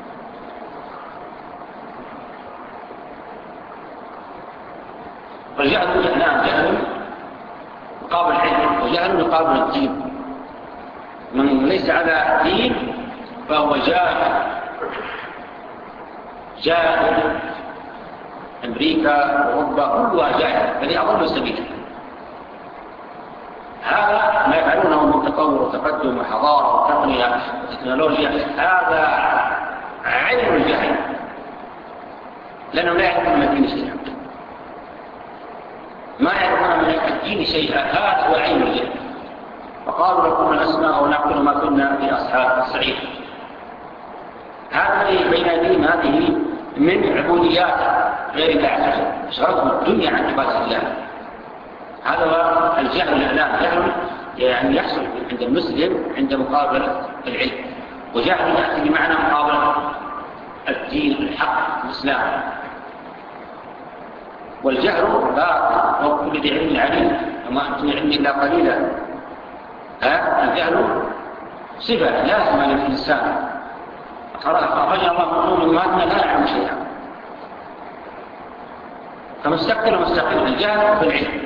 B: فالجهل نعم جهل مقابل العلم، وجهل مقابل الدين. من ليس على دين فهو جاهل. جاهل أمريكا وأوروبا كلها جاهل، الذي أضل سبيلا. هذا ما يفعلونه من تطور وتقدم وحضارة وتقنية وتكنولوجيا، هذا علم الجهل، لأنه لا يعرفون من الدين شيئا، ما يعرفون من الدين شيئا، هذا هو علم الجهل. فقالوا لو كنا نسمع أو نعقل ما كنا في أصحاب السعير. هذا بين دين هذه من عبوديات غير الله، أشغلتهم الدنيا عن عبادة الله. هذا هو الجهل الإعلام، جهل يعني يحصل عند المسلم عند مقابلة العلم، وجهل يأتي بمعنى مقابلة الدين الحق الإسلام. والجهل باطل وكل ذي علم عليم وما أنتم علم إلا قليلا. ها الجهل صفة لازمة للإنسان، أخرج الله من أمهاتنا لا يعلم شيئا، فمستقل ومستقل الجهل بالعلم.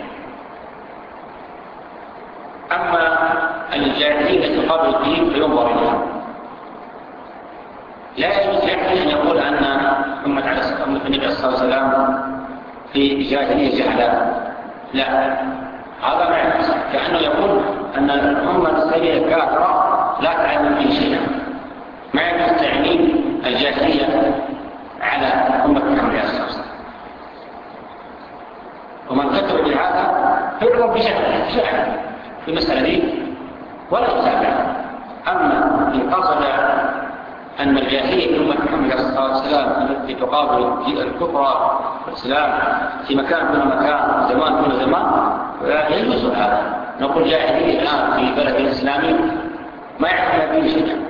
B: أما الجاهلية تقابل الدين فينظر إليها. لا يجوز لأحد أن يقول أن أمة النبي صلى الله عليه وسلم في جاهلية جهلاء، لا، هذا ما يجوز. كأنه يقول أن الأمة الإسلامية كافرة لا تعلم في شيئا. ما يجوز تعميم الجاهلية على أمة محمد صلى الله عليه وسلم. ومن كتب بهذا فيعلم بجهل فعلا في المسألة دي ولا يتابع. أما إن قصد أن الجاهلية في أمة محمد صلى الله عليه وسلم التي تقابل الكفر والإسلام في مكان دون مكان زمان دون زمان لا يجوز هذا. نقول جاهلية الآن في بلد الإسلامي ما يعرف به شيئا.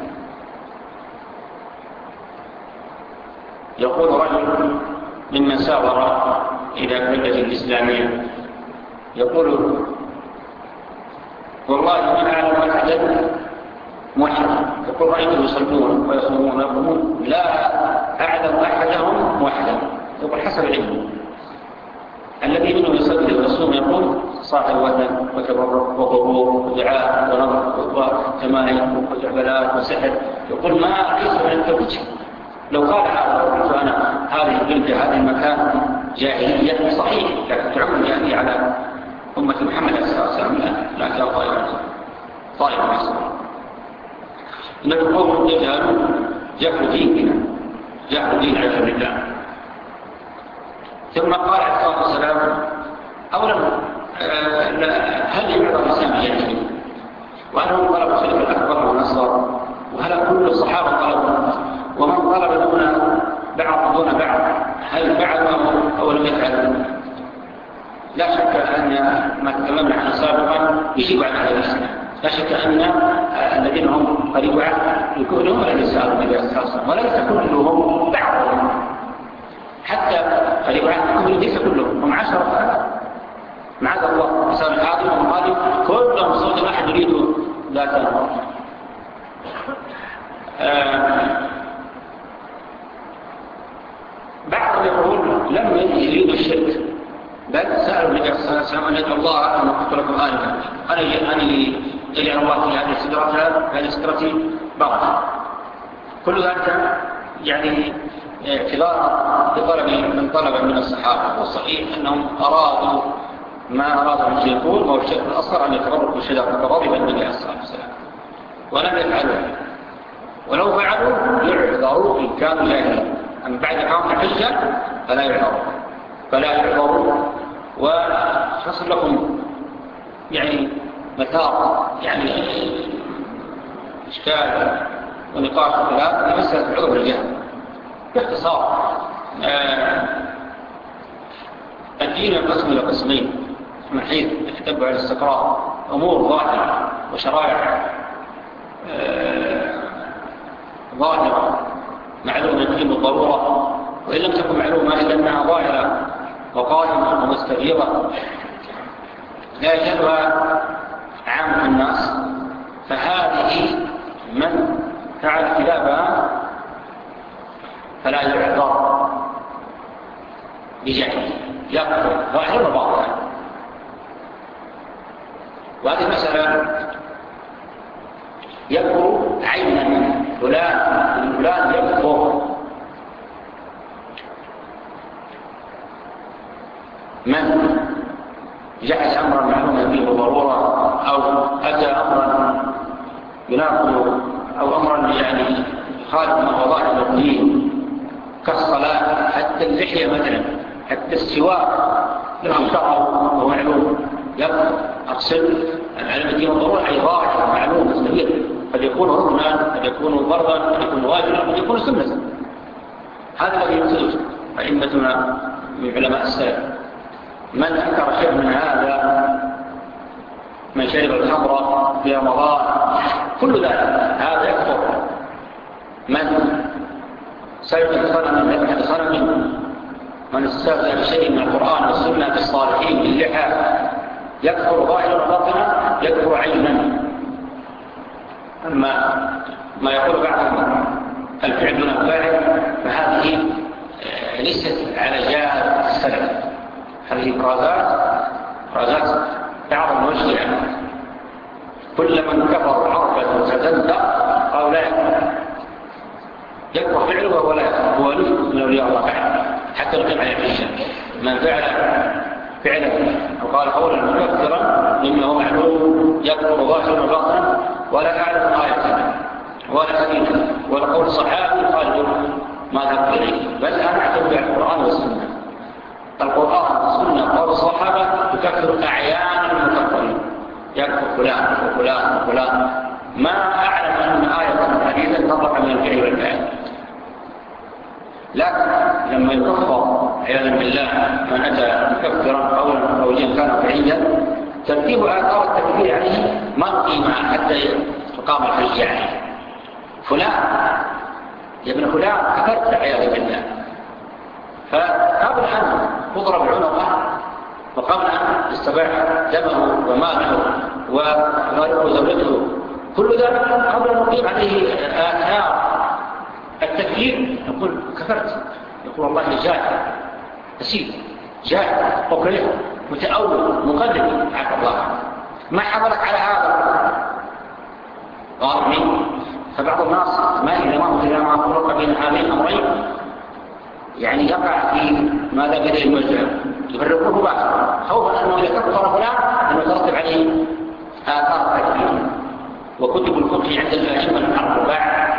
B: يقول رجل ممن سافر إلى بلدة الإسلامية يقول والله ما أعلم أحدا موحدا، يقول رأيته يصلون ويصومون ويقومون لا أعلم أحدهم موحدا. يقول حسب العلم الذي منه يصلي ويصوم يقول صاحب وثن وتبرك وقبور ودعاء ونظر وتمايم وجعبلات وسحر. يقول ما أعيش من التوجه. لو قال هذا قلت أنا هذه البلدة هذه المكان جاهلية صحيح، لكن تعم الجاهلية على أمة محمد صلى الله عليه وسلم لا، لا كان طائفة طائفة محسنة. إنه قوم يجهلوا جهل ديننا، جهل دين عز بالله. ثم قال عليه الصلاة والسلام أولا هل يعرض الإسلام بجهله؟ وهل هم طلبوا الخليفة الأكبر والنصر؟ وهل كل الصحابة طلبوا؟ ومن طلب دون بعض دون بعض هل فعلوا أو لم يفعلوا؟ لا شك أن ما تكلمنا عنه سابقا يجيب عن هذا الإسلام. لا شك أن الذين هم قريب عنه يكونون الذين سألوا النبي صلى الله عليه وسلم، وليس كلهم بعضهم، حتى قريب عنه ليس كلهم، هم عشرة آلاف معاذ الله مثال الحاضر والقادم كلهم صوت واحد يريد ذات الأمر. بعضهم يقول لم يريدوا الشرك بل سألوا النبي صلى الله عليه وسلم أن يدعو الله أن أقول لكم آنفا أن يجعل الله في هذه السدرة هذه السدرة بركة. كل ذلك يعني اعتبار بطلب من طلب من الصحابة. والصحيح أنهم أرادوا ما أرادوا من يقول وهو الشرك الأصغر أن يتغرب بالشجرة تغرب النبي صلى الله عليه وسلم ولم يفعلوا. ولو فعلوا يعذروا إن كانوا جاهلين. أما بعد قاموا الحجة فلا يعذروا فلا يعذروا وحصل لكم يعني مثار يعني إشكال ونقاش خلاف لمسألة عذر الجهل. باختصار آه الدين ينقسم إلى قسمين من حيث التتبع الاستقراء أمور ظاهرة وشرائع آه ظاهرة معلومة الدين بالضرورة، وإن لم تكن معلومة إلا أنها ظاهرة وقائمة ومستفيضة لا يجهلها عامة الناس، فهذه من فعل خلافها فلا يعذر بجهل يقتل ظاهر وباطن. وهذه المسألة يذكر عينا فلان فلان يكفر من جعل أمرا معلوما به بالضرورة أو أتى أمرا يناقض أو أمرا يعني خالف من وظائف الدين كالصلاة حتى اللحية مثلا حتى السواك لهم شرع وهو معلوم يكفر. أقصد العلم الدين والضرورة أي ظاهر معلوم مستفيد قد يكون ركنا قد يكون فرضا قد يكون واجبا قد يكون سنة. هذا الذي يقصده أئمتنا من علماء السلف من أنكر شيء من هذا، من شرب الخمر في رمضان، كل ذلك هذا يكفر. من سجد صنم ذبح لصنم، من استهزأ بشيء من القرآن والسنة في الصالحين باللحى، يكفر ظاهرا وباطنا، يكفر علما. أما ما يقول بعضهم الفعل دون الفاعل فهذه ليست على جاهل السلف، هذه فرازات فرازات بعض الموجهة. كل من كفر عرفة وتزندق أو لا يكفر، يكفر فعله وهو لا يكفر، هو ولي من أولياء الله بعد حتى لو كان على الحجة. من فعل فعلا أو قال قولا مكفرا مما هو معلوم يكفر ظاهرا وباطنا ولا أعلم آية ولا سبيلا ولا قول صحابي قال ما ذهب إليه، بل أنا أعتمد على القرآن والسنة. القرآن والسنة قول الصحابة تكفر أعيان المكفرين، يكفر فلان وفلان وفلان، ما أعلم أن آية حديثة تطلق من الفعل والفعل. لكن لما يكفر عياذا بالله من أتى مكفرا قولا أو وجها كان فعيا، ترتيب آثار التكفير عليه ما قيمة حتى تقام الحج عليه. فلان يا ابن فلان كفرت عياذا بالله، فقبل أن تضرب عنقه وقبل أن يستباح دمه وماله وغيره زوجته، كل ذلك قبل أن نقيم عليه آثار التكفير يقول كفرت، يقول والله جاهل أسيب جاهل وكره متأول مقلد عفى الله، ما حملك على هذا؟ واضحين؟ فبعض الناس ما إذا ما إذا ما فرق بين هذين الأمرين يعني يقع في ماذا بين المجهل يفرقوه بعض خوفا أنه إذا كفر فلان أنه ترتب عليه آثار التكفير. وكتب الفقه عند الأئمة الأربعة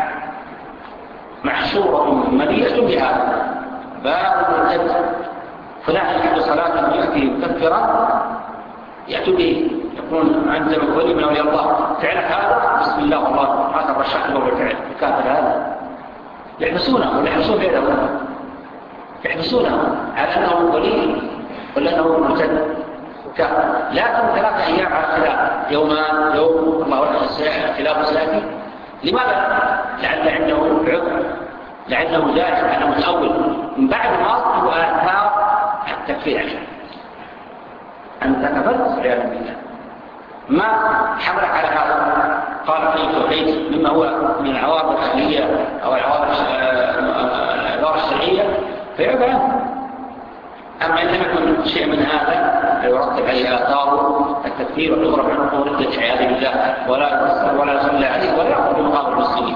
B: محشورة مليئة بهذا. باب المرتد فلان يحب صلاة يأتي مكفرا يأتي به يقول عند ولي من أولياء الله فعلك هذا بسم الله والله هذا الرشاح له بالفعل كافر هذا، يحبسونه ولا يحبسون غيره، يحبسونه على أنه ولي ولا أنه مرتد كافر. لكن ثلاثة أيام على خلاف، يومان يوم الله وحده الساعة خلاف سيأتي. لماذا؟ لعل عنده عذر، لأنه جاهل، لأنه متأول من بعد ما أصبح آثار التكفير عليه. أنت كفرت عياذا بالله، ما حملك على هذا؟ قال في توحيد مما هو من العوارض الأهلية أو العوارض الشرعية فيعبى. أما إن لم يكن شيء من هذا يرتب عليه آثار التكفير ويضرب عنه ردة عياذا بالله ولا يفسر ولا يصلى عليه ولا يأخذ بمقابل المسلمين.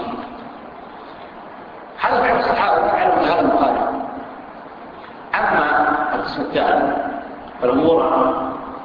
B: هذا بعض الصحابة فعلوا هذا المخالف. أما القسم الثاني فالأمور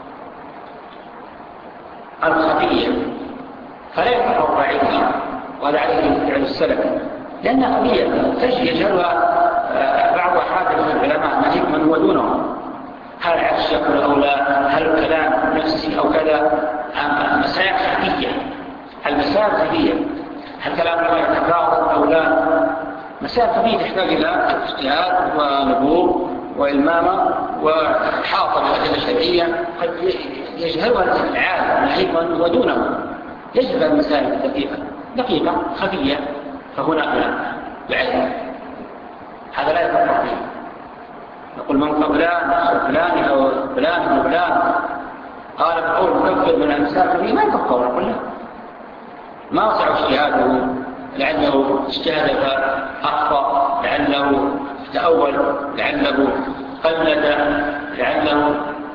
B: الخفية فلا يتفرق بعيدها ولا عليه فعل السلف لأنها خفية يجهلها بعض حاجة من العلماء نجيب من هو دونهم، هل عشق أو لا، هل الكلام نفسي أو كذا، مسائل خفية. المسائل خفية، هل كلام الله يتفاضل أو لا، مسائل خفية تحتاج إلى اجتهاد ونبوغ وإلمامة وحاطة بالأدلة الشرعية قد يجهلها العالم نحيف من هو دونه، يجهل المسائل الدقيقة دقيقة خفية، فهنا بعلم هذا لا يفرق فيه. نقول من قبلان فلان أو فلان أو فلان قال بقول مكفر من الإنسان فيه ما يكفر، نقول له ما وسع اجتهاده، لعله اجتهد فأخطأ، لعله تأول، لعله قلد، لعله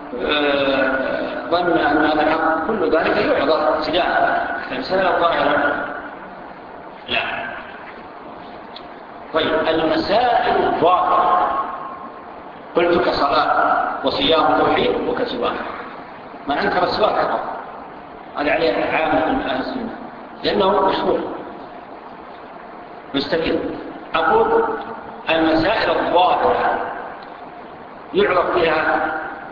B: ظن أن هذا الحق، كل ذلك يعذر ابتداء. فالمسألة ظاهرة لا. طيب المسائل الظاهرة قلت كصلاة وصيام توحيد وكسواك، من أنكر السواك فقط هذا عليه عامة من أهل السنة لأنه مشهور مستفيد. أقول المسائل الظاهرة يعرف فيها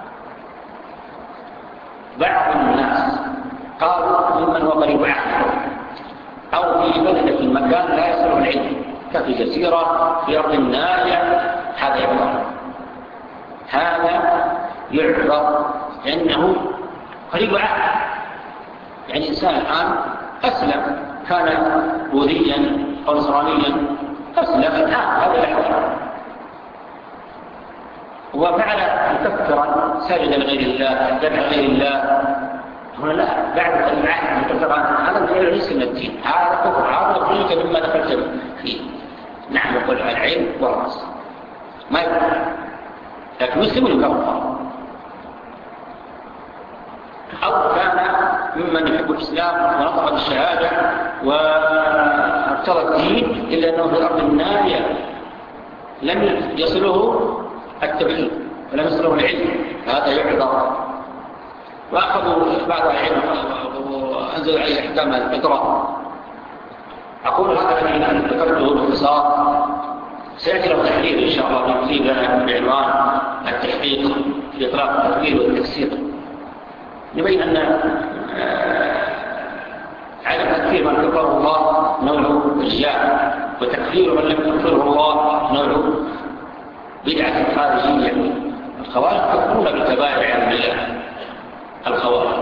B: بعض الناس قالوا ممن هو قريب عقله أو في بلدة المكان لا يصل العلم كفي جزيرة في أرض نائية، هذا يعرف هذا يعذر لأنه قريب عهد. يعني إنسان الآن أسلم، كان بوذيا أو نصرانيا، أسلم الآن هذا لحظة وفعل مكفرا سجد لغير الله، ذبح غير الله، هنا لا، بعد العهد مكفرا، هذا ليس من الدين، هذا كفر، هذا يخرجك مما دخلت فيه. نعم نقول العين والرأس ما يكفر، لكن مسلم يكفر. أو كان ممن يحب الإسلام ونطق بالشهادة وارتضى الدين إلا أنه في أرض الناية لم يصله التوحيد ولم يصله العلم، هذا يعذر. وأخذوا بعض العلم وأنزلوا عليه أحكام الفطرة. أقول هذا الذي ذكرته باختصار سيأتي له تحليل إن شاء الله في لنا بعنوان التحقيق في إطلاق التكفير والتكسير، يبين أن عدم تكفير من كفره الله نوع إرجاء، وتكفير من لم يكفره الله نوع بدعة خارجية. الخوارج يكفرون بالكبائر عن الله الخوارج.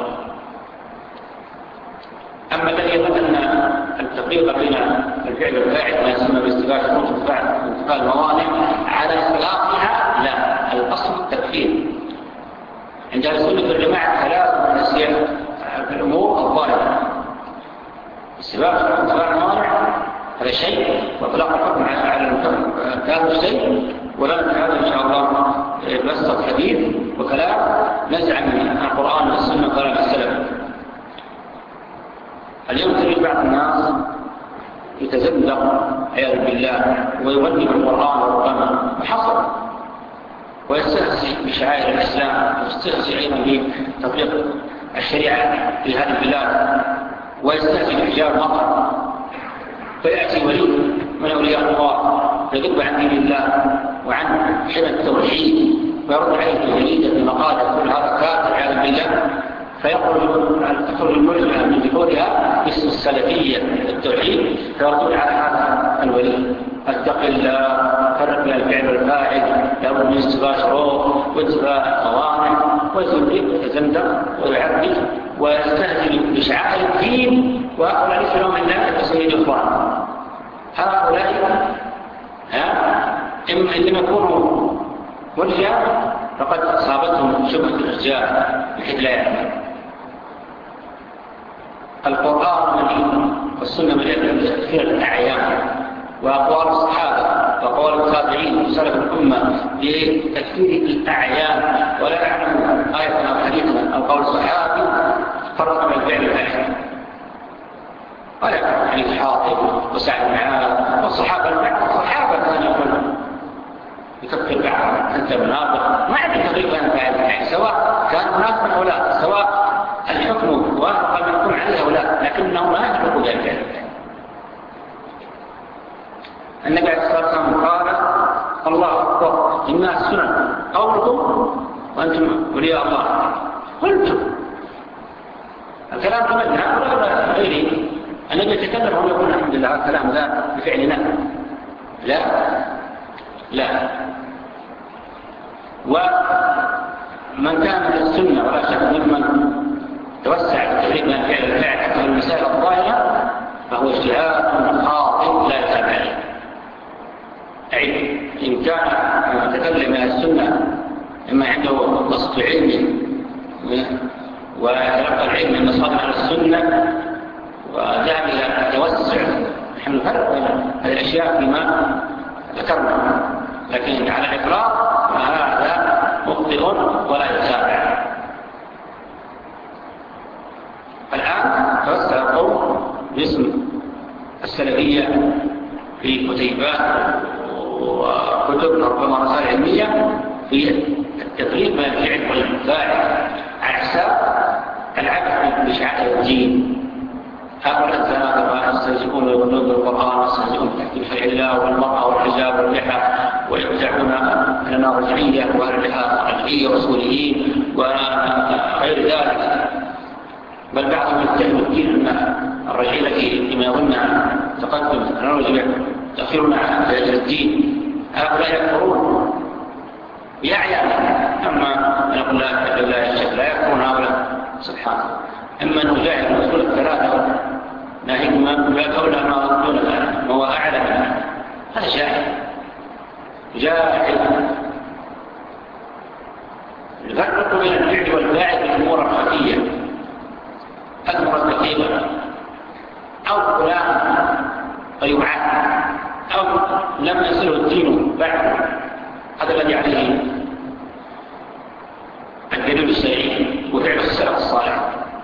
B: أما الذي يظن أن التفريق بين الفعل والفاعل ما يسمى باستباح الروح وانتفاء الموانع على إطلاقها، لا، الأصل التكفير. عند السنة والجماعة ثلاث من السياق في الأمور الظاهرة: استباح وانتفاء الموانع هذا شيء، وإطلاق الحكم على المكان هذا شيء. ولنا هذا إن شاء الله بسط حديث وكلام نزع من القرآن والسنة وكلام السلف. اليوم تجد بعض الناس يتزندق عياذا بالله ويغني بالقرآن وربما وحصل، ويستهزئ بشعائر الإسلام، ويستهزئ أيضا بتطبيق الشريعة في هذه البلاد، ويستهزئ بحجاب مطر. فيأتي ولي من أولياء الله يذب عن دين الله وعن حمى التوحيد ويرد عليه جديدة بمقالة كل هذا كافر عياذا بالله، فيخرج تخرج المرجئة من ذكورها باسم السلفية التوحيد، فيردون على هذا الولي: اتق الله، فرق بين الفعل والفاعل، لابد من استباح شروط وانتفاء موانع، ويزيد يتزندق ويعبد ويستهزئ بشعائر الدين. وهؤلاء ليس لهم الا تسويد الاخوان. هؤلاء اما ان لم يكونوا مرجئة فقد اصابتهم شبهة الارجاء بحيث لا يعلم. القرآن مليء والسنة مليئة بتكفير الأعيان، وأقوال الصحابة وأقوال التابعين وسلف الأمة بتكفير الأعيان، ولا يعلم آية أو حديثا أو قول الصحابي فرق بين الفعل والفاعل. ولا يعلم حديث حاطب وسعد بن معاذ والصحابة. الصحابة كانوا يقولون يكفر بعض أنت منافق، ما عندك تقريبا فاعل، سواء كان منافق أو لا، سواء الحكم وافق المحكوم عليه أو لا، لكنه ما يحكم ذلك. النبي عليه الصلاة والسلام قال: الله أكبر، إنها السنن قولكم وأنتم ولياء الله. قلتم الكلام كملنا ولا غيره. النبي يتكلم وهو يقول الحمد لله الكلام ذا بفعلنا، لا لا. ومن كان من السنة ولا شك ممن توسع التفريق بين الفعل والفاعل حتى المسائل الظاهرة فهو اجتهاد خاطئ لا يتابع عليه. أي إن كان متكلم من السنة إما عنده بسط علمي وتلقى العلم من مصادر على السنة وذهب إلى التوسع، نحن نفرق بين هذه الأشياء فيما ذكرنا، لكن على الإطلاق فهذا مخطئ ولا يتابع. الآن توسع القوم باسم السلفية في كتيبات وكتب ربما رسائل علمية في التفريق بين الفعل والفاعل على حساب العبث بشعائر الدين. هؤلاء الزنادقة يستهزئون ويغنون بالقرآن ويستهزئون بتحكيم شرع الله والمرأة والحجاب واللحى، ويدعون أننا رجعية وأهلها رجعية وصوليين وغير ذلك. بل بعضهم يتهم الدين أن الرجعية التي فيما يظنها تقدم تكنولوجيا تأخيرنا عن الدين. هؤلاء يكفرون بأعيان باب أولى ما دون ذلك وهو أعلى منه، هذا جاهل جاهل. الفرق بين الفعل والفاعل في الأمور الخفية المرتكبة، أو فلان فيبعث، أو لم يصله الدين بعد، هذا الذي عليه الدليل الشرعي وفعل السلف الصالح.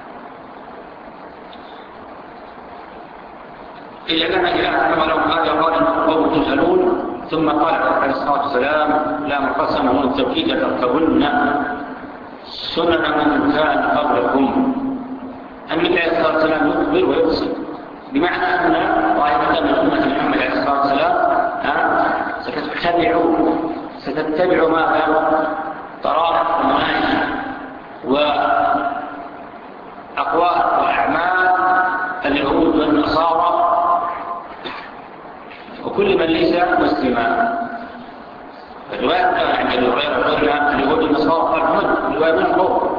B: إلا أن إله كما لو هذا قال إنه قوم تجهلون، ثم قال عليه الصلاة والسلام لا مقسم من التوكيد تركبن سنن من كان قبلكم. النبي عليه الصلاة والسلام يخبر ويقسم، بمعنى أن طائفة من أمة محمد عليه الصلاة والسلام ستتبعوا ستتبعوا ماذا؟ طرائق ومناهج وأقوال وأعمال اليهود والنصارى وكل من ليس مسلما. الرواية عند الرواية اليهود والنصارى قال من الرواية من القوم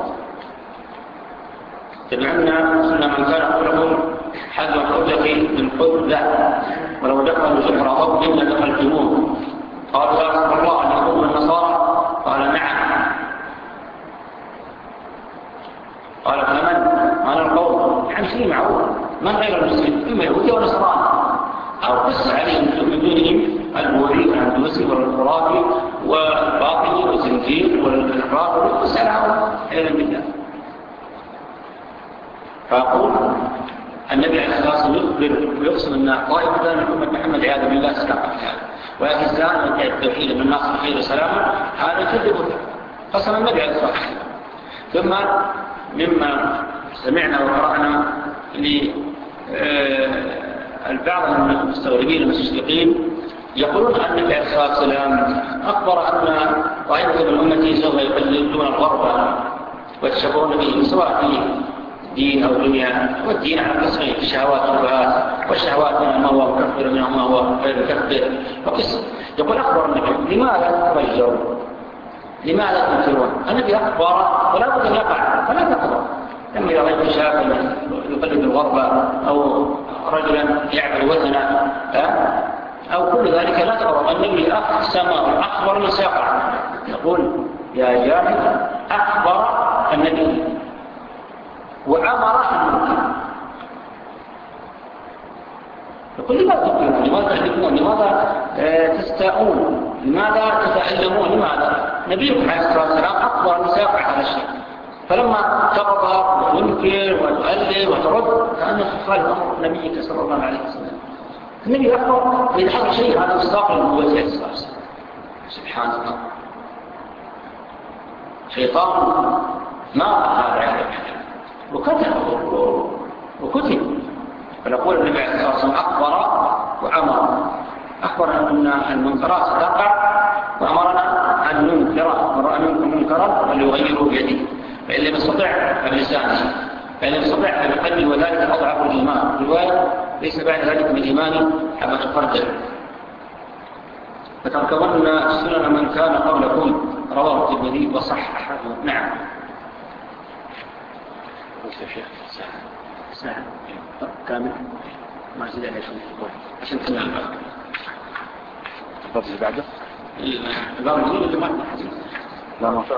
B: تبعنا سنة من كان قبلكم حذو الحجة بالحجة ولو دخلوا جحر ضب إلا دخلتموه. قالوا يا رسول الله اليهود والنصارى؟ قال نعم. قال فمن؟ من القوم؟ يعني شيء معروف، من غير المسلم إما يهودي ونصراني، أو قص عليهم من دونهم البوري والأندلسي والخرافي والباطني والزنجير والرافضي قص عليهم عياذا بالله. فأقول النبي عليه الصلاة والسلام يخبر ويقسم أن طائفة من أمة محمد عياذا بالله سلامة ويهزان من التوحيد من الناس الخير سلاما، هذا يكذب قسم النبي عليه الصلاة والسلام. ثم مما سمعنا وقرأنا للبعض من المستغربين المستشرقين يقولون أن النبي عليه الصلاة والسلام أخبر أن طائفة من أمته سوف يقلدون الغرب ويتشبهون به سواء في دين أو دنيا، والدين على قسمين الشهوات والشبهات، والشهوات من ما هو مكفر منه ما هو غير مكفر وقسم. يقول أخبر النبي لماذا تغيروا؟ لماذا تنكرون؟ النبي أخبر ولا بد أن يقع فلا تقبر. لما إذا رأيت شابا يقلد الغرب أو رجلا يعمل وثنا أو كل ذلك لا تقبر. النبي أقسم أخبر من سيقع. يقول يا جاهل أخبر النبي وأمر المنكر. يقول لماذا تقولون؟ لماذا تحدثون؟ لماذا تستاءون؟ لماذا تتألمون؟ لماذا؟ نبيكم عليه الصلاة والسلام أخبر أن سيقع هذا الشيء، فلما تغضب وتنكر وتؤلم وترد كأنك تخالف أمر نبيك صلى الله عليه وسلم. النبي أخبر إذا حصل شيء هذا مصداق لنبوته عليه الصلاة والسلام. سبحان الله. شيطان ما هذا عنده وكتب وكتب. فنقول النبي عليه الصلاة والسلام أخبر وأمر. أخبر أن المنكرات ستقع وأمرنا أن ننكر. من رأى منكم منكرا فليغيره بيده، فإن لم يستطع فبلسانه، فإن لم يستطع فبقلبه، وذلك أضعف الإيمان. الرواية ليس بعد ذلك من الإيمان حبة خردل. فتركبن سنن من كان قبلكم رواه الترمذي وصححه. نعم. سهل كامل ما زيد عليه شيء عشان تنام الفضل اللي بعده الباب الجديد اللي ما لا ما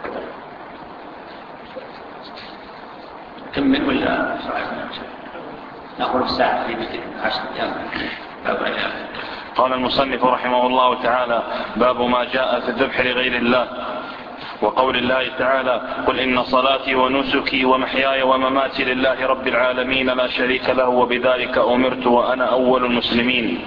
B: كمل ولا ناخذ الساعة في مثل عشر أيام.
A: قال المصنف رحمه الله تعالى باب ما جاء في الذبح لغير الله وقول الله تعالى قل إن صلاتي ونسكي ومحياي ومماتي لله رب العالمين لا شريك له وبذلك أمرت وأنا أول المسلمين.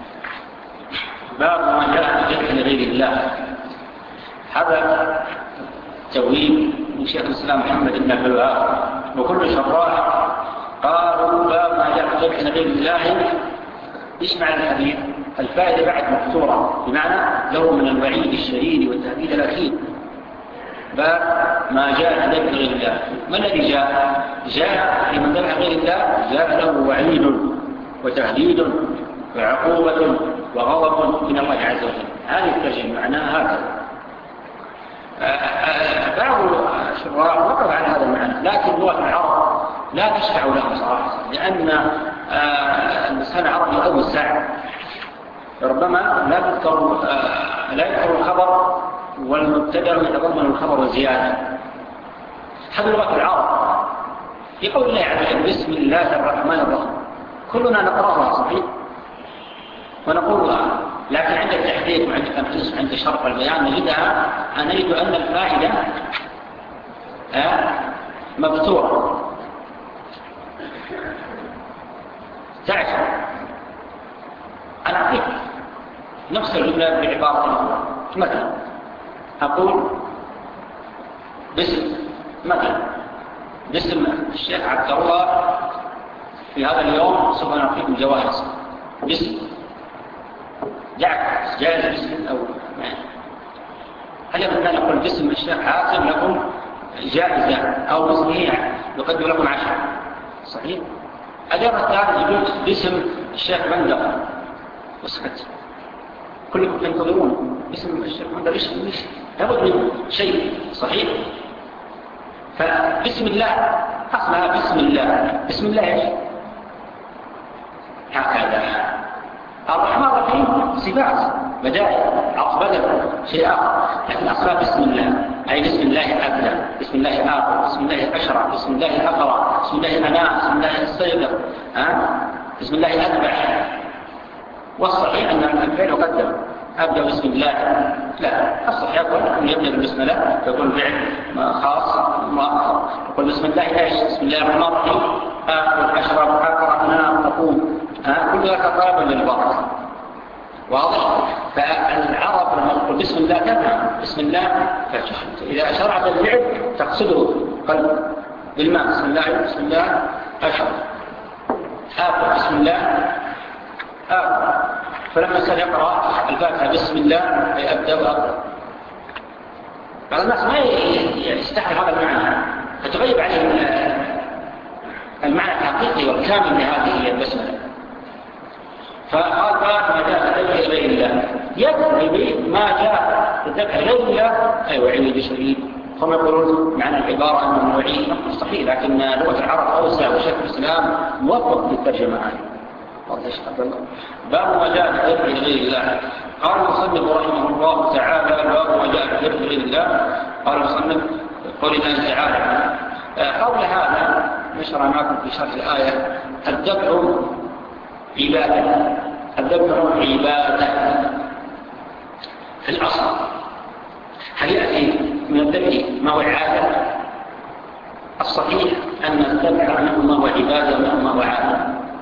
B: باب ما جاء في الذبح لغير الله. هذا تويل من شيخ الإسلام محمد بن عبد الوهاب وكل شراح قالوا باب ما جاء في الذبح لغير الله. ايش معنى الحديث؟ الفائدة بعد مقصورة، بمعنى له من الوعيد الشديد والتهديد الأخير. باب ما جاء في ذبح غير الله. ما الذي جاء؟ جاء في من ذبح غير الله جاء له وعيد وتهديد وعقوبة وغضب من الله عز وجل. هذه الترجمة معناها هكذا. بعض الشراح وقف على هذا المعنى، لكن لغة العرب لا تشفع لهم صراحة، لأن اللسان العربي أوسع، ربما لا يذكر لا يذكر الخبر والمبتدأ يتضمن الخبر زيادة. هذه لغة العرب. في قول الله عز وجل بسم الله الرحمن الرحيم كلنا نقرأها صحيح ونقولها، لكن عند التحديد وعند التمحيص وعند شرح البيان نجدها نجد أن الفائدة مبتورة تعشر. أنا أعطيك نفس الجملة بعبارة مثلا أقول باسم مثلا باسم الشيخ عبد الله في هذا اليوم سوف نعطيكم جوائز باسم جعل جائزة باسم الأول. هل يمكن أن نقول باسم الشيخ عاصم لكم جائزة أو باسمه يقدم لكم عشرة؟ صحيح. اليوم الثاني يقول باسم الشيخ بندر وسكت، كلكم تنتظرون باسم الشيخ بندر ليش ليش لابد من شيء صحيح. فبسم الله أصلها بسم الله، بسم الله إيش؟ هكذا. الرحمن الرحيم صفات بدائع عطف بدل شيء آخر، لكن أصلها بسم الله، أي بسم الله أبدأ، بسم الله آخر، بسم الله أشرع، بسم الله أقرأ، بسم الله أنام، بسم الله أستيقظ، بسم الله أذبح. والصحيح أن الفعل يقدم أبدأ بسم الله، لا الصحيح يقول أن يبدأ بسم الله يقول فعل خاص مؤخر، يقول بسم الله إيش؟ بسم الله الرحمن الرحيم آكل أشرب أقرأ أنام أقوم، كل ذلك طلبا للباطل. واضح؟ فالعرب لما يقول بسم الله تفهم بسم الله، إذا شرعت الفعل تقصده قلب بالماء، بسم الله بسم الله أشرب آكل بسم الله آكل. فلما الإنسان يقرأ الفاتحة بسم الله أي أبدأ وأقرأ، بعض الناس ما يستحق هذا المعنى فتغيب عليه المعنى الحقيقي والكامل لهذه البسملة. فقال ما جاء الذبح غير الله، يذبح ما جاء الذبح غير الله أي وعيد شديد. هم يقولون معنى العبارة أنه وعيد صحيح، لكن لغة العرب أوسع وشكل الإسلام موفق للترجمة هذه. باب ما جاء الذبح غير الله. قال المصنف رحمه الله تعالى باب ما جاء الذبح غير الله. قال المصنف قول الله تعالى قبل هذا نشر معكم في شرح الآية الذبح عبادة، الذبح عبادة في الأصل. هل يأتي من الذبح ما هو عادة؟ الصحيح أن الذبح منه ما هو عبادة ومنه ما هو عادة،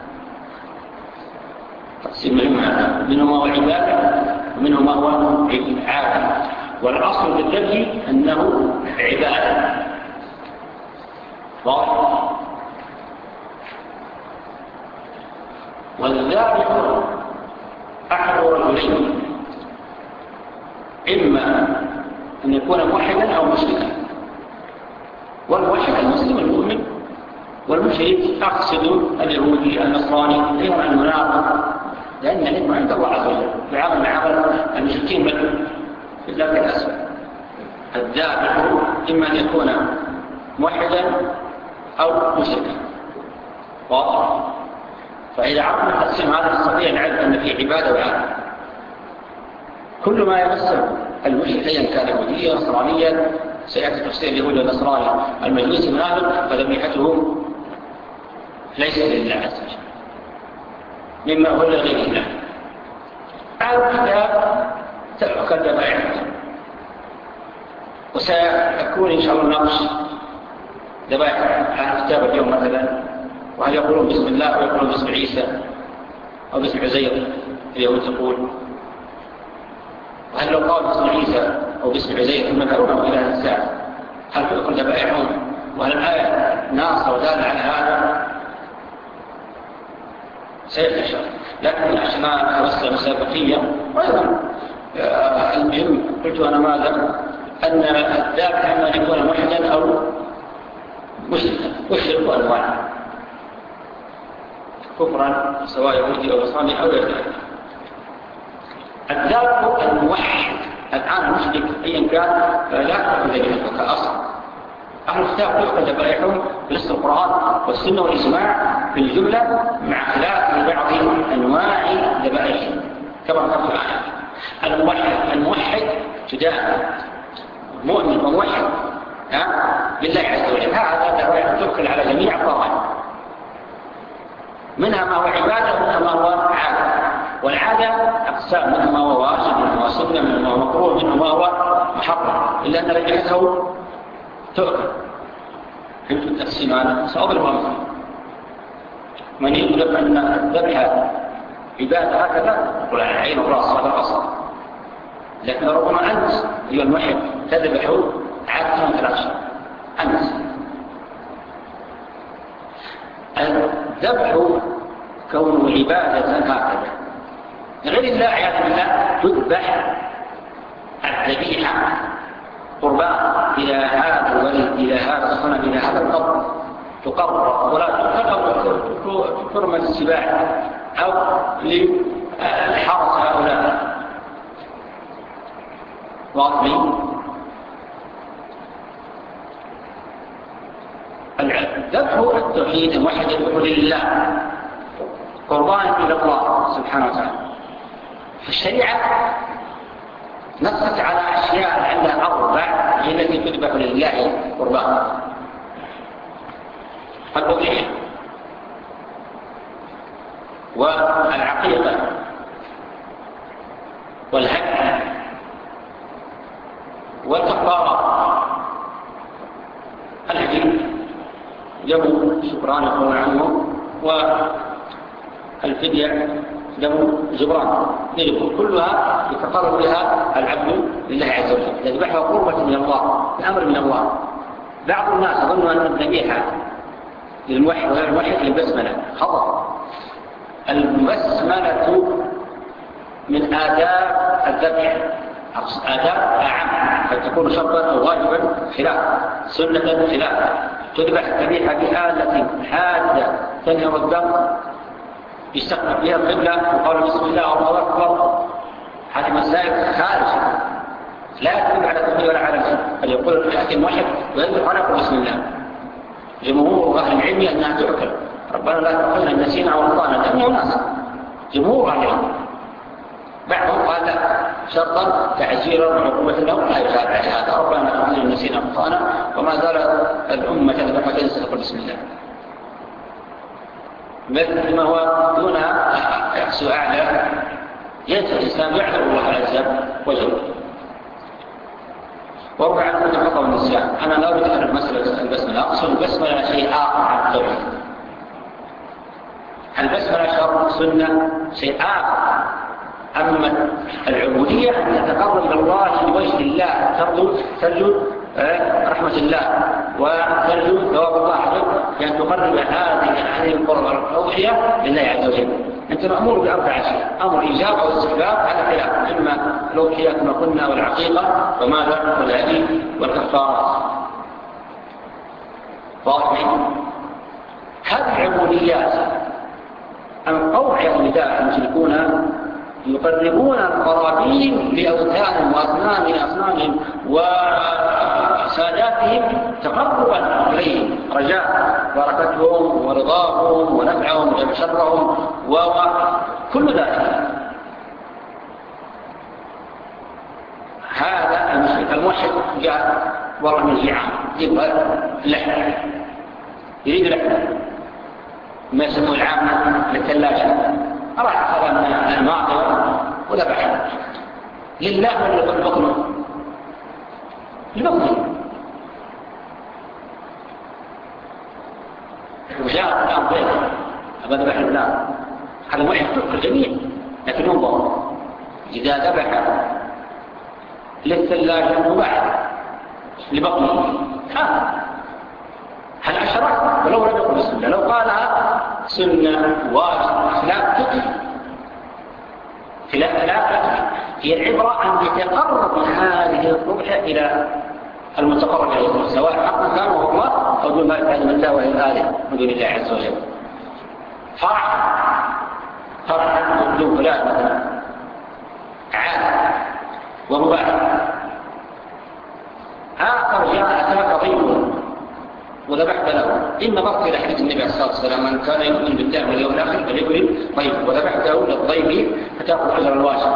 B: تقسيم منهما منه ما هو عبادة ومنه ما هو عادة، والأصل في الذبح أنه عبادة. واضح؟ والذابح أحد رجلين، إما أن يكون موحدا أو مشركا. والموحد المسلم المؤمن، والمشرك أقصد اليهودي النصراني غير المنافق، لأن العلم عند الله عز وجل يعامل معامل المشركين من في الذات الأسفل. الذابح إما أن يكون موحدا أو مشركا. واضح؟ فإذا عرفنا تقسيم هذا الصحيح نعرف أن في عبادة وعادة. كل ما يمس المشرك أيا كان يهوديا نصرانيا، سيأتي تفسير اليهود والنصراني المجلس منافق، فذبيحته ليس لله عز وجل مما هو لغير الله. أو كتاب تأكل ذبائحه، وسيكون إن شاء الله نقش ذبائح عن كتاب اليوم مثلا، وهل يقولون بسم الله أو يقولون باسم عيسى أو باسم عزير اليهود تقول، وهل لو قال باسم عيسى أو باسم عزير ثم فعلونه إلى هذا الساعة هل تأكل ذبائحهم؟ وهل الآية ناصر ودال على هذا؟ سيتشر، لكن عشان أوسع مسابقية. وأيضا المهم قلت أنا ماذا أن الذابح إما أن يكون موحدا أو مشركا، مشرك وأنواع كفرا سواء يهودي أو نصراني أو غير ذلك. الذابح الموحد الآن المشرك أيا كان لا تأخذ ذبيحته كأصل، أهل الكتاب تؤخذ ذبائحهم بنص القرآن والسنة والإجماع في الجملة مع خلاف في بعض أنواع ذبائحهم كما ذكرت الآن. الموحد الموحد تجاه مؤمن وموحد بالله عز وجل هذا ذبائح تؤكل على جميع الفرائض، منها ما هو عبادة ومنها ما هو عادة، والعادة أقسام، منها ما هو واجب منها ما هو سنة منها ما هو مكروه منها ما هو محرم، إلا أن رجعته تؤكل. فهمت التقسيم هذا؟ سأضرب أمثلة. من يقول أن الذبح عبادة هكذا يقول على العين والرأس هذا الأصل، لكن ربما أنت أيها الموحد تذبح عادة ثلاث أنت الذبح كونه عبادة هكذا غير الله عياذ بالله تذبح الذبيحة قربان إلى هذا الولد إلى هذا الصنم إلى هذا القبر تقرب ولا تقرب ترمى السباع أو للحرس هؤلاء واضحين. الذبح التوحيد الموحد يذبح لله قربان إلى الله سبحانه وتعالى. في الشريعة نصت على أشياء عندها أربع هي التي تذبح لله قربان: الأضحية والعقيقة والهدي والكفارة. الهدي دم شكران يقول عنه، والفدية دم جبران، كلها يتقرب بها العبد لله عز وجل، يذبحها قربة من الله، الأمر من الله. بعض الناس يظنوا أن الذبيحة للموحد وغير الموحد للبسملة، خطأ. البسملة من آداب الذبح، آداب أعم، فتكون شرطا أو واجبا خلاف سنة خلاف. تذبح الذبيحة بآلة حادة تنهر الدم يستقبل بها القبلة وقال بسم الله الله أكبر، هذه مسائل خارجة لا يكتب على التقبيل ولا على الشيء، بل يقول الحاكم واحد ويذبح على بسم الله. جمهور أهل العلم أنها تؤكل، ربنا لا تؤاخذنا إن نسينا أو أخطأنا، لأنه ناس جمهور أهل العلم. بعضهم قال لا شرطا تعزيرا وعقوبة له لا يجاب على هذا، ربنا لا تؤاخذنا إن نسينا أو أخطأنا، وما زال الأمة تذبح وتنسى تقول بسم الله. مثل ما هو دون يحسو أعلى ينسى الإسلام يعذر الله عز وجل. وربع عن كل خطأ والنسيان. أنا لا أريد أن مسألة البسملة، أقصد البسملة شيء آخر عن التوحيد. البسملة شرط سنة شيء آخر. أما العبودية أن تتقرب الله بوجه الله، ترجو ترجو رحمة الله وترجو ثواب الله عليك، بأن تقرب هذه هذه القربة الأضحية لله عز وجل. أنت مأمور بأربع أشياء: أمر إيجاب أو استحباب على خلاف، إما الأضحية كما قلنا والعقيقة وماذا والهدي والكفارات. واضح؟ هذه العبوديات أن قوع النداء المشركون يقربون القرابين لأوثانهم وأصنامهم أصنامهم وساداتهم تقربا إليهم، رجاء بركتهم ورضاهم ونفعهم وشرهم وكل ذلك. هذا المشرك الموحد جاء والله من الجيعان يبغى لحم، يريد لحم ما يسموه العامة للثلاجة، راح أخذ من الماء وذبح لله ولا البطن البطن. وجاء الآن بيت أبا ذبح لله، هذا موحد تذكر جميع، لكن انظر إذا ذبح للثلاجة مباح لبطنه ها هل أشرك ولو لم يقل السنة؟ لو قالها سنة واجب خلاف تكفي خلاف لا تكفي. هي العبرة أن يتقرب هذه الربحة إلى المتقرب إليه، سواء حقا كان وهو الله أو دون ذلك من الله وهي الآلهة من دون الله عز وجل. فرح فرح بدون فلان مثلا عاد ومباح. آخر جاء أتاك ضيف وذبحت له، إما ضبط إلى حديث النبي عليه الصلاة والسلام من كان يؤمن بالله واليوم الآخر فليكرم ضيفه، وذبحته للضيف فتأخذ أجر الواجب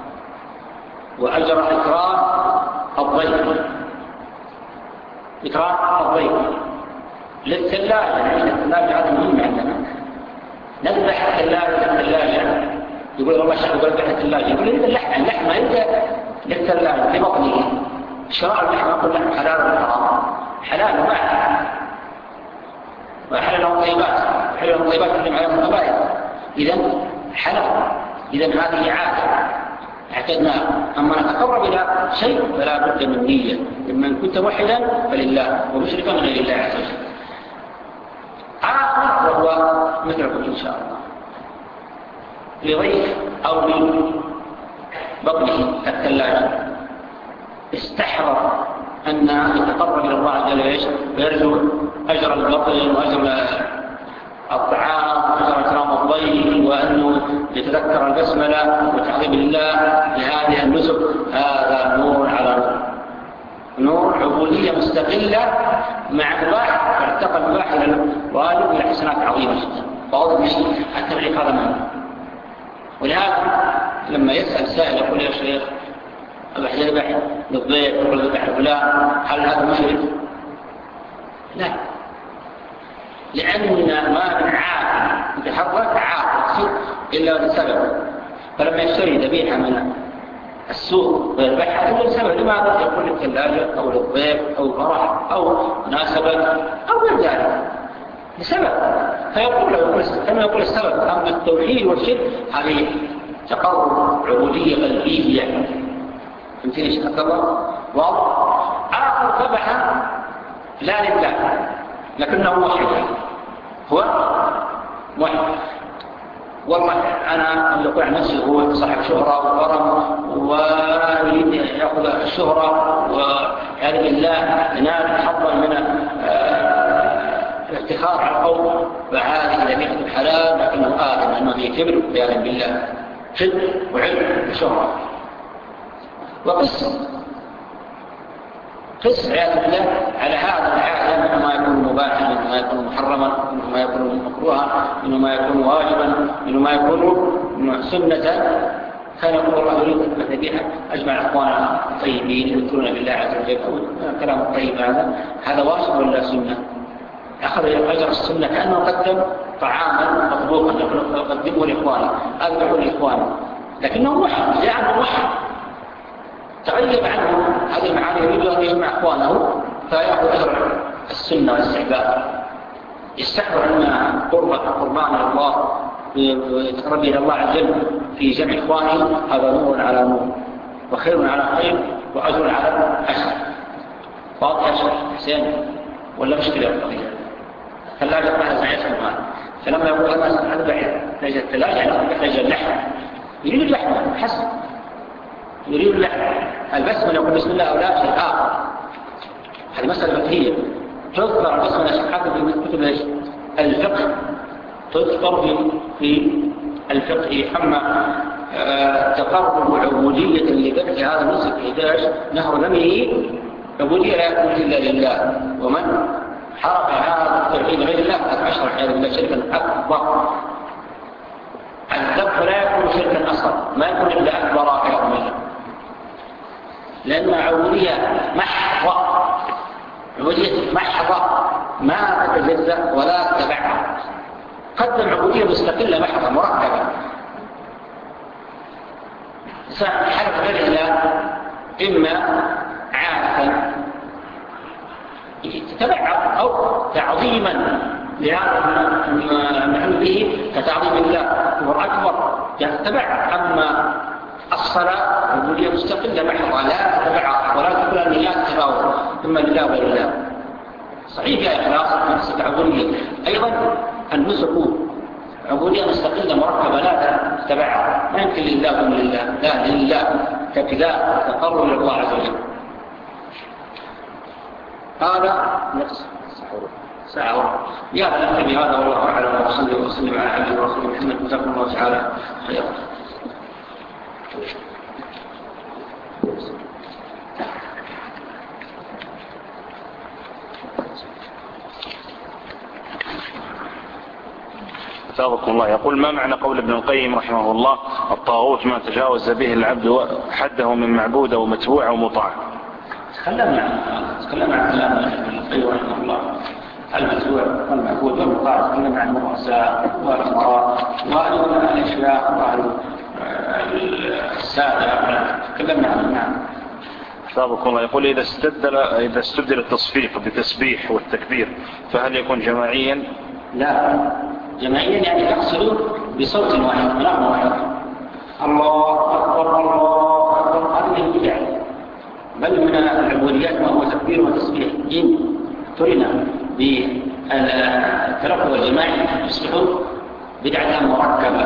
B: وأجر إكرام الضيف. إكرام الضيف للثلاجة، لأن الثلاجة هذا مهم عندنا. نذبح الثلاجة للثلاجة، يقول والله الشيخ يقول ذبح الثلاجة، يقول إذا اللحم اللحم ما يبدأ للثلاجة لبطنه. شراء اللحم أقول لحم حلال ولا حرام؟ حلال وما وحلال الطيبات، حلال الطيبات اللي معهم القبائل، إذن حلال. إذن هذه عادة اعتدناها. أما نتقرب إلى شيء فلا بد من نية، إما كنت موحدا فلله ومشركا غير الله عز وجل. آخر وهو مثلكم إن شاء الله لضيف أو لبطنه الثلاجة استحرر أن يتقرب إلى الله عز وجل ويرجو أجر البطن وأجر الطعام وأجر إكرام الضيف، وأنه يتذكر البسملة وتعظيم الله لهذه النسك. هذا نور على نور، نور عبودية مستقلة مع مباح، فارتقى المباح إلى الواجب إلى حسنات عظيمة جدا. وأوضح شيء التبعيق هذا مهم. ولهذا لما يسأل سائل يقول يا شيخ أبح يذبح للضيف يقول يذبح لفلان، هل هذا مشرك؟ لا، لأن ما من عاقل يتحرك عاقل إلا لسبب. فلما يشتري ذبيحة من السوق ويذبحها إلا لسبب، لماذا؟ يقول للثلاجة أو للضيف أو فرح أو مناسبة أو غير ذلك لسبب، فيقول له كما يقول السبب. أما التوحيد والشرك هذه تقرب عبودية قلبية، فهمتني شيخ عبد الله؟ آخر ذبح لا لله لكنه موحد، هو موحد. والله أنا يقول عن نفسه هو صاحب شهرة وكرم ويريد يأخذ الشهرة ويعرف الله ينال حظا من الافتخار على القوم، فهذه لم يكن حلال لكنه آثم أنه يكبر بيان بالله شد وعلم وشهرة. وقس قس عياذ بالله على هذا العالم، منه ما يكون مباحا، منه ما يكون محرما، منه ما يكون مكروها، منه ما يكون واجبا، منه ما يكون سنة. كان يقول الله يريد الذبيحة أجمع أخوانا الطيبين يذكرون بالله عز وجل. الكلام الطيب هذا هذا واجب ولا سنة؟ أخذ أجر السنة كأنه قدم طعاما مطبوخا يقدمه لإخوانه، أذبحه لإخوانه، لكنه موحد جاء عنه موحد تغيب عنه هذه المعاني، يريد أن يجمع أخوانه فيأخذ أجر السنة والاستحباب. يستحضر أن قربان الله يتقرب إلى الله عز وجل في جمع إخوانه، هذا نور على نور وخير على خير وأجر على أجر. واضح يا شيخ حسين ولا مشكلة القضية؟ ثلاجة معها زعيم هذا، فلما يقول أنا أذبح ثلاجة الثلاجة يعني أذبح ثلاجة اللحم، يريد اللحم حسن، يريد اللحم. البسملة يقول بسم الله أو لا شيء آخر، هذه مسألة فقهية. تذكر البسملة حتى في كتب الفقه، تذكر في في الفقه. أما آه تقرب عبودية لذبح هذا النسك إحداش نهر دمه عبودية لا يكون إلا لله، ومن حرق هذا التوحيد غير الله قد أشرك عياذ بالله شركا أكبر. الذبح لا يكون شركا أصغر، ما يكون إلا أكبر عياذ بالله، لأن عبودية محضة، عبودية محضة ما تتجزأ ولا تتبعها. قدم عبودية مستقلة محضة مركبة، حرف غير الله إما عادة تتبعها أو تعظيما لهذا المحل به كتعظيم الله هو أكبر يتبعها. أما الصلاة عبودية مستقلة محضة لا تتبعها ولا تقول أن لا تتبعها ثم لله غير الله. صحيح يا إخلاص نفسك عبودية، أيضا النسك عبودية مستقلة مركبة لا تتبعها، ما يمكن لله ثم لله، لا لله كابتداء تقرب إلى الله عز وجل. هذا نفس ساعة يا نكتفي بهذا والله أعلم، وصلي وسلم على عبده ورسوله محمد جزاكم الله تعالى خيرا.
A: أثابكم الله. يقول ما معنى قول ابن القيم رحمه الله الطاغوت ما تجاوز به العبد حده من معبود أو متبوع أو مطاع؟
B: تكلمنا تكلمنا عن كلام ابن القيم رحمه الله. المتبوع والمعبود والمطاع تكلمنا عن الرؤساء والأمراء وأهل الأشياء وأهل السادة تكلمنا عن نعم.
A: أثابكم الله. يقول إذا استبدل إذا استبدل التصفيق بالتسبيح والتكبير فهل يكون جماعيا؟
B: لا، جماعيا يعني يقصد بصوت واحد ونغمة واحد. الله أكبر الله أكبر، هذه البدع. بل من العبوديات ما هو تكبير وتسبيح. إن ترنا بالتلفظ الجماعي تصبح بدعة مركبة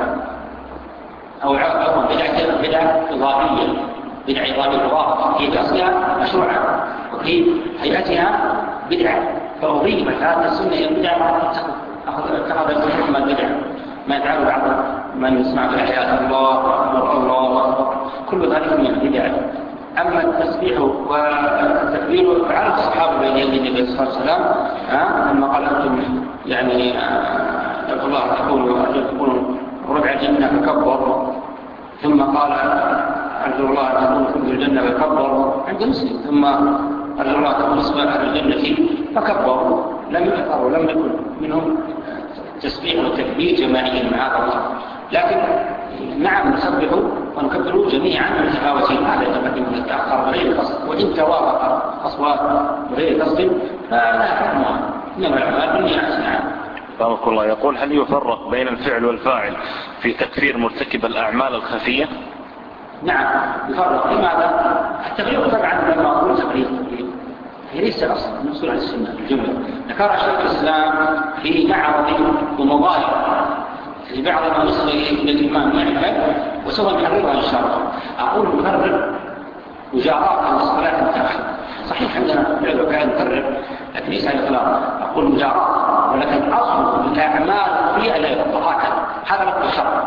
B: أو عفوا بدعة بدعة إضافية، بدعة إضافية إضافة في أصلها مشروعة وفي هيئتها بدعة، فأضيفت هذه السنة إلى البدعة اتخذ الحكم البدعة. ما يفعل بعض من يسمع في الحياة الله أكبر الله أكبر، كل ذلك من البدع. أما التسبيح والتكبير فعل الصحابة بين يدي النبي صلى الله عليه وسلم لما قال أنتم يعني أرجو الله تكونوا تكونوا ربع الجنة فكبر، ثم قال أرجو الله تكونوا في الجنة فكبر عند مسلم، ثم أرجو الله تكونوا نصف أهل الجنة فكبر. لم يؤثروا لم يكن منهم تسبيح وتكبير جماعي مع هذا الله، لكن نعم نسبح ونكبر جميعا متفاوتين، هذا يتقدم ويتأخر بغير قصد، وإن توافق أصوات بغير قصد فلا حكمها، إنما الأعمال بالنيات. نعم.
A: بارك الله. يقول هل يفرق بين الفعل والفاعل في تكفير مرتكب الأعمال الخفية؟
B: نعم يفرق. لماذا؟ التغيير طبعا لما أقول تغيير هي ليس أصلا نصر على السنة الجملة. ذكر شيخ الإسلام في معرض ومضايق في بعض ما يصل إلى الإمام يعمل وسوى نحررها إن شاء الله. أقول نفرق مجاراة عن الصلاة المتأخرة، صحيح عندنا فعل وفعل نفرق لكن ليس على الإطلاق. أقول مجاراة ولكن أصل الأعمال فيها لا يفرق هكذا، هذا لك الشرع.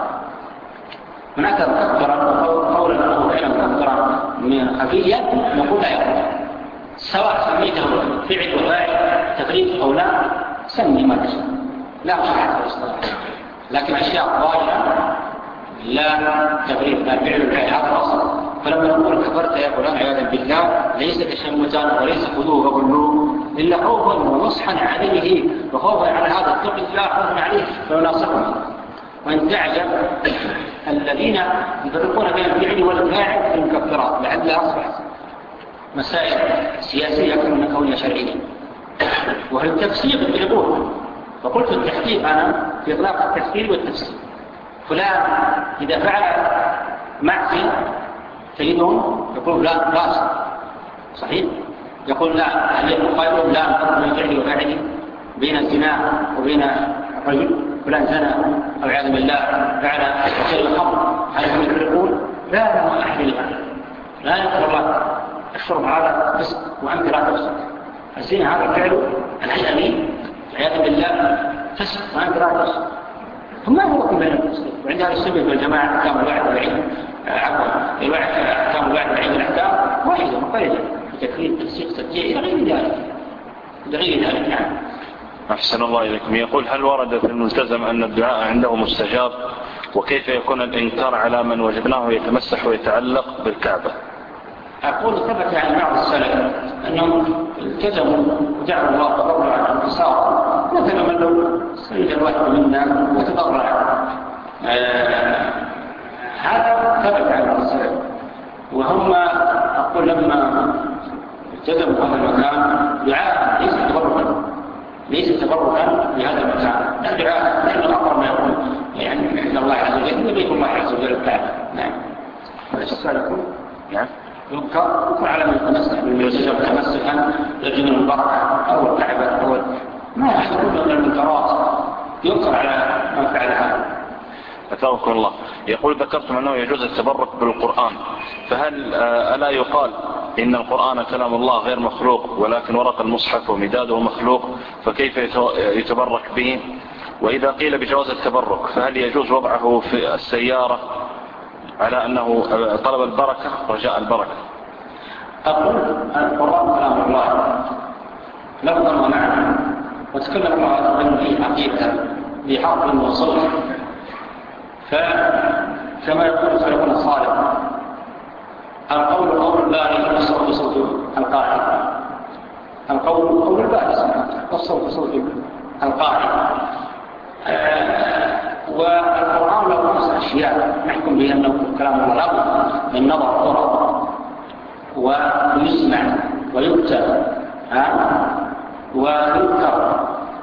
B: من أتى مكفرا قولا أو فعلا مكفرا خفيا نقول لا يفرق، سواء سميته فعل وفاعل تفريق أو لا سمي ما تشاء، لا صحة الاصطلاح. لكن أشياء ظاهرة لا تفريق، لا فعل وفاعل، هذا أصل. فلما نقول كفرت يا فلان عياذا بالله ليس تشمتا وليس خذوه فقلوه إلا خوفا ونصحا عليه وخوفا على هذا التقي الله خوفا عليه فيناصحه. وإن تعجب الذين يفرقون بين الفعل والفاعل في المكفرات لعلها أصبحت مسائل سياسية أكثر من كونها شرعية، وهي التفسير بالعبور. فقلت التحقيق أنا في إطلاق التفسير والتفسير. فلان إذا فعل معصية تجدهم يقول لا باس صحيح، يقول لا هل يقول قائل لا نفرق بين فعل وفاعل بين الزنا وبين الرجل فلان زنا أو عياذ بالله فعل وشرب الخمر، هل هم يفرقون؟ لا لا أحد الآن لا يقول الله الشرب هذا فسق وأنت لا تفسق، الزنا هذا فعل العلمي عياذ بالله فسق وأنت لا تفسق. ثم هو بين المسلمين وعندها السنة والجماعة أحكام الواحد والعيد عفوا الواحد أحكام الواحد والعيد الأحكام واحدة مقيدة في تكفير تفسيق تسجيل إلى غير ذلك إلى غير ذلك. نعم.
A: أحسن الله إليكم. يقول هل ورد في الملتزم أن الدعاء عنده مستجاب؟ وكيف يكون الإنكار على من وجدناه يتمسح ويتعلق بالكعبة؟
B: أقول ثبت عن بعض السلف أنهم التزموا ودعوا الله تضرع عن الانتصار، مثل من لو سيد الواحد منا وتضرع. آه هذا ثبت عن بعض السلف، وهم أقول لما التزموا هذا المكان دعاء ليس تبركا ليس تبركا بهذا المكان، لا دعاء لأنه أقرب ما يكون يعني عند الله عز وجل وبيت الله عز وجل الكعبة. نعم. ولسه
A: نعم.
B: يذكر يكون على من يتمسك بالمسجد تمسكا يجب البركة أو الكعبة أو ما يحصل من المنكرات يذكر على من فعل هذا.
A: أتوكل الله. يقول ذكرتم أنه يجوز التبرك بالقرآن، فهل ألا يقال إن القرآن كلام الله غير مخلوق ولكن ورق المصحف ومداده مخلوق، فكيف يتبرك به؟ وإذا قيل بجواز التبرك فهل يجوز وضعه في السيارة على أنه طلب البركة رجاء البركة؟
B: أقول القرآن كلام الله لفظا ومعنى، وتكلم الله عنه في عقيدة بحرف وصوت، فكما يقول سلفنا الصالح القول قول الباري والصوت صوت القائل، القول قول الباري والصوت صوت القائل. آه والقرآن له خمس أشياء نحكم بها أنه كلام الله له من نظر قرآن ويسمع ويكتب ويذكر.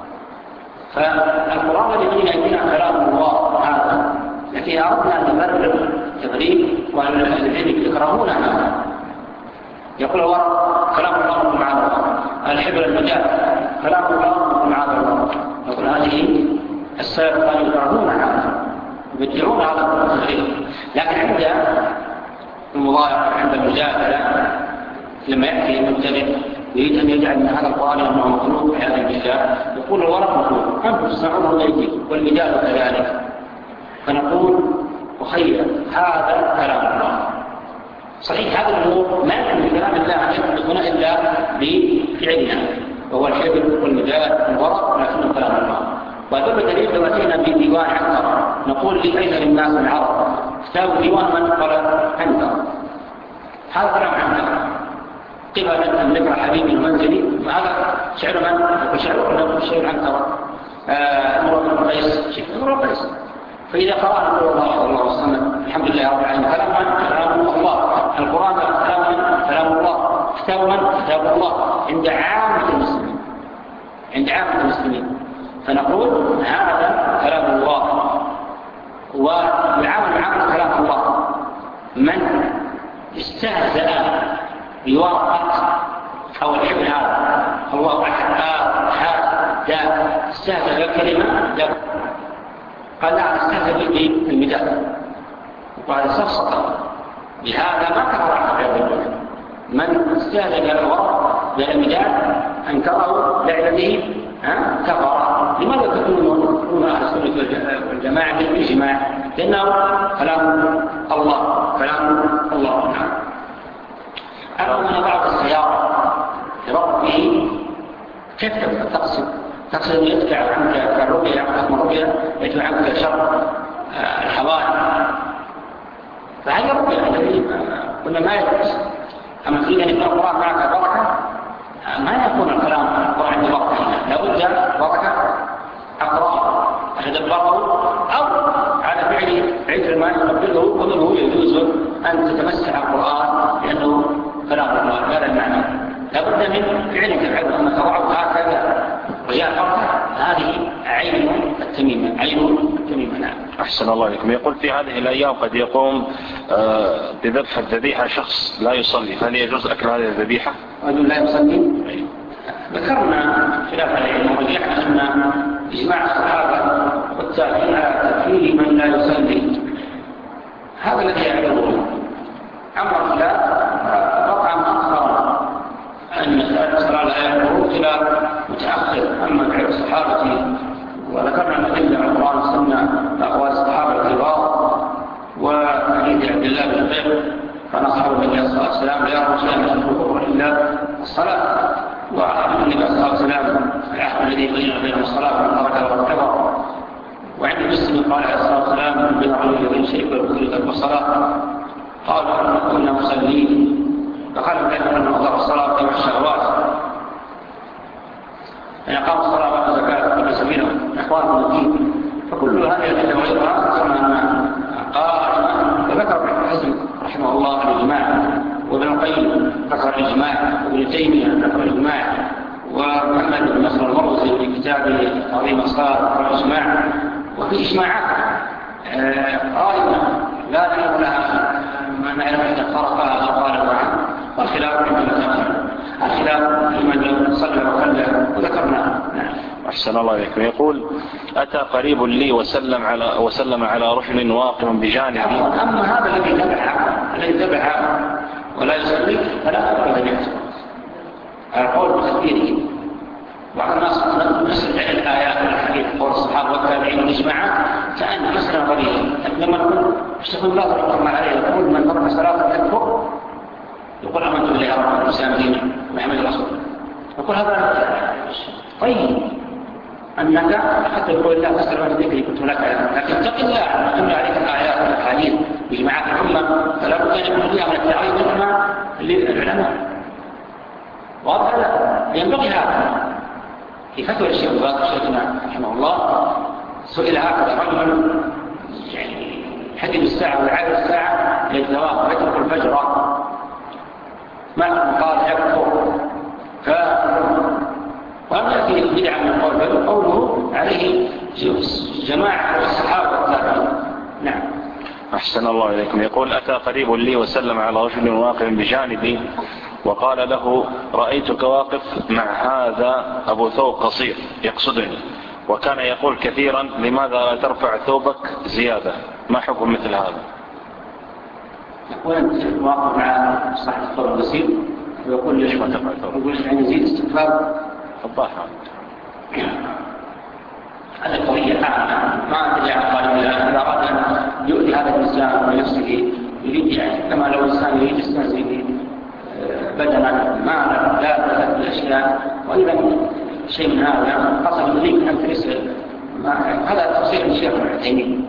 B: فالقرآن الذي بين أيدينا كلام الله هذا، لكن أردنا أن نبرر تبرير وأن العلم يكرهون هذا. يقول هو كلام الله مع الله، الحبر المجال كلام الله مع الله. يقول هذه السلف كانوا يكرهون هذا ويدعون هذا التبرير، لكن عند المضايقة عند المجادلة لما يأتي المبتدئ يريد أن يجعل من هذا القرآن أنه مخلوق في هذه البلاد، يقول الورق مخلوق، أنتم تسمعونه بأيديكم والمجال كذلك. فنقول أخير هذا كلام الله صحيح، هذا الأمور ما يكون كلام الله يطلقنا إلا بفعلنا، وهو الحبر والمجال والورق، لكنه كلام الله. وهذا دليل لو أتينا بديوان عنترة نقول لأين للناس العرب كتاب ديوان من قال عنترة، هذا كلام عنترة. قبل أن نقرأ حبيب المنزلي هذا شعر من؟ وشعر شعر عنترة. امرؤ بن قيس امرؤ بن قيس. فإذا قرأنا قول الله الله والصمد الحمد لله رب العالمين كلام من؟ كلام الله. القرآن كلام من؟ كلام الله. كتاب من؟ كتاب الله عند عامة المسلمين، عند عامة المسلمين. فنقول هذا كلام الله، ويعامل عامة كلام الله من استهزأ بورقة أو الحبر هذا الله أحد آه حاد دا استهزأ بالكلمة دا قال لا استهزأ بالمداد، وقال سفسطة بهذا ما كفر عن قبل من استهزأ بالورق بالمداد أنكره لعلته كفر. لماذا تكون أهل السنة والجماعة بالإجماع؟ لأنه كلام الله كلام الله. أما من بعض السيارة يرغب به كيف تقصد؟ تقصد أن يدفع عنك كالرؤية حكم الرؤية، يدفع عنك شر الحوائج، فهذه الرؤية التي قلنا ما يجوز. أما في أن يكون القرآن معك بركة ما يكون الكلام القرآن بركة، لابد بركة أقرأ أتدبره أو على فعل عذر ما يقبله، ومنه يجوز أن تتمسح القرآن لأنه كلام الله. هذا المعنى لابد من فعلك العذر أن تضعه هكذا وجاء فرقة، هذه عين التميمة، عين التميمة. نعم.
A: أحسن الله عليكم. يقول في هذه الأيام قد يقوم بذبح الذبيحة شخص لا يصلي، فهل يجوز أكل هذه الذبيحة؟
B: رجل لا يصلي. ذكرنا خلاف العلم ورجعنا أن إجماع الصحابة والتابعين على تكفير من لا يصلي، هذا الذي يعلمه. أما الخلاف رقم آخر أن الصلاة لا يكون خلاف متأخر. أما فعل الصحابة وذكرنا الأدلة على القرآن والسنة أقوال الصحابة الكبار وحديث عبد الله بن زيد كان أصحاب النبي صلى الله عليه وسلم لا يرون شيئا من الكفر إلا الصلاة، والنبي صلى الله عليه وسلم العهد الذي بين بين الصلاة من تركها وكفر. وعند مسلم قال عليه الصلاة والسلام بين الرجل وبين شيء والكفر والصلاة قالوا أن كنا مصلين، فقالوا كيف أن نقدر الصلاة وتبع الشهوات، أن يقام الصلاة والزكاة قبل سبيله إخوان الدين. فكل هذه الأدلة وغيرها كما أن قال وذكر ابن حزم رحمه الله الإجماع، وابن القيم ذكر الإجماع، وابن تيمية ذكر الإجماع، ومحمد بن نصر المروزي في كتابه عظيم الصلاة ذكر الإجماع. وفي إجماعات قائمة لا نعلم لها ما نعلم إذا فرقها أو قال عنها، والخلاف عند المتأخر، الخلاف لمن صلى وخلى وذكرنا.
A: أحسن الله عليكم. يقول أتى قريب لي وسلم على وسلم على رجل واقف بجانبي.
B: أما هذا الذي تبع الذي تبع ولا يصلي فلا أقبل أن يحصل القول بتكفيره. بعض الناس نسمع الآيات والحديث قول الصحابة والتابعين والإجماعات كأنها مسألة غريبة، لما نقول اشتغل الله رحمه عليه يقول من ترك صلاة يكفر، يقول آمنت بالله رب العالمين دينا محمد رسول، يقول هذا طيب أنك حتى يقول الله تسأل عن ذكري كنت لك علم، لكن اتق الله أن تملى عليك الآيات والأحاديث بجماعات الأمة، فلا بد أن يكون فيها من التعليم منها للعلماء. واضح هذا؟ ينبغي هذا. في فتوى الشيخ الباقر شيخنا رحمه الله سئل هكذا رجل يعني يحدد الساعة ويعاد الساعة للزواج ويترك الفجر، ما قال يكفر. ف وأن يأتي بدعة من قول بل قوله عليه جماعة الصحابة والتابعين. نعم.
A: أحسن الله إليكم. يقول أتى قريب لي وسلم على رجل واقف بجانبي وقال له رأيتك واقف مع هذا أبو ثوب قصير يقصدني، وكان يقول كثيرا لماذا لا ترفع ثوبك زيادة، ما حكم مثل هذا؟
B: يقول أنت واقف مع صاحب الثوب القصير ويقول ليش ما ترفع ثوبك؟ يقول يعني يزيد استكبار
A: الضاحة.
B: هذا قضية ما أدري عن قال إذا أراد أن يؤذي هذا الإنسان ونفسه يريد يعني كما لو إنسان يريد يستهزئ بدنا مالا لا الأشياء وإذا شيء من هذا قصد يريد أن ترسل هذا تفسير الشيخ العثيمين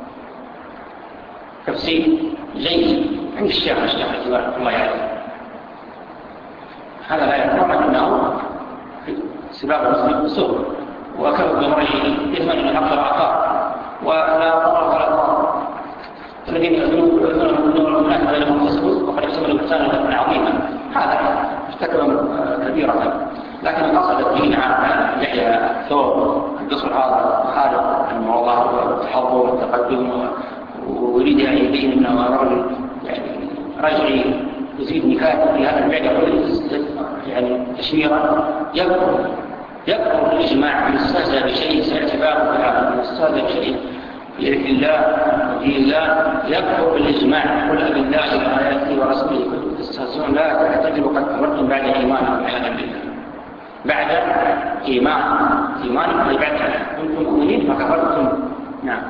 B: تفسير جيد عند الشيخ الشيخ الله يعلم. هذا لا يكون أنه سباب المسلم سوء وأكبر بمرئه يثمن من أكثر أعطار ولا ضرر ولا ضرر. الذين يؤذنون المناسبة لهم تصبر وقد يحسبون الإنسان لكم عظيما، هذا ارتكب كبيرة. لكن القصد الدين عن يحيى ثور القصر هذا خالق الموضوع والتحضر والتقدم ويريد أن يبين أنه رجل يعني رجعي يزيد نكات في هذا المعدة يعني تشميرا يكبر يكبر الإجماع من استهزأ بشيء ساعتباره بهذا من استهزأ بشيء يرك الله ودين الله يكبر بالإجماع قل أبي الله وآياته ورسوله كنتم تستهزئون لا تعتذروا قد كفرتم بعد إيمانكم والعياذ بالله. بعد إيمان إيمانكم بعد كنتم مؤمنين فكفرتم. نعم.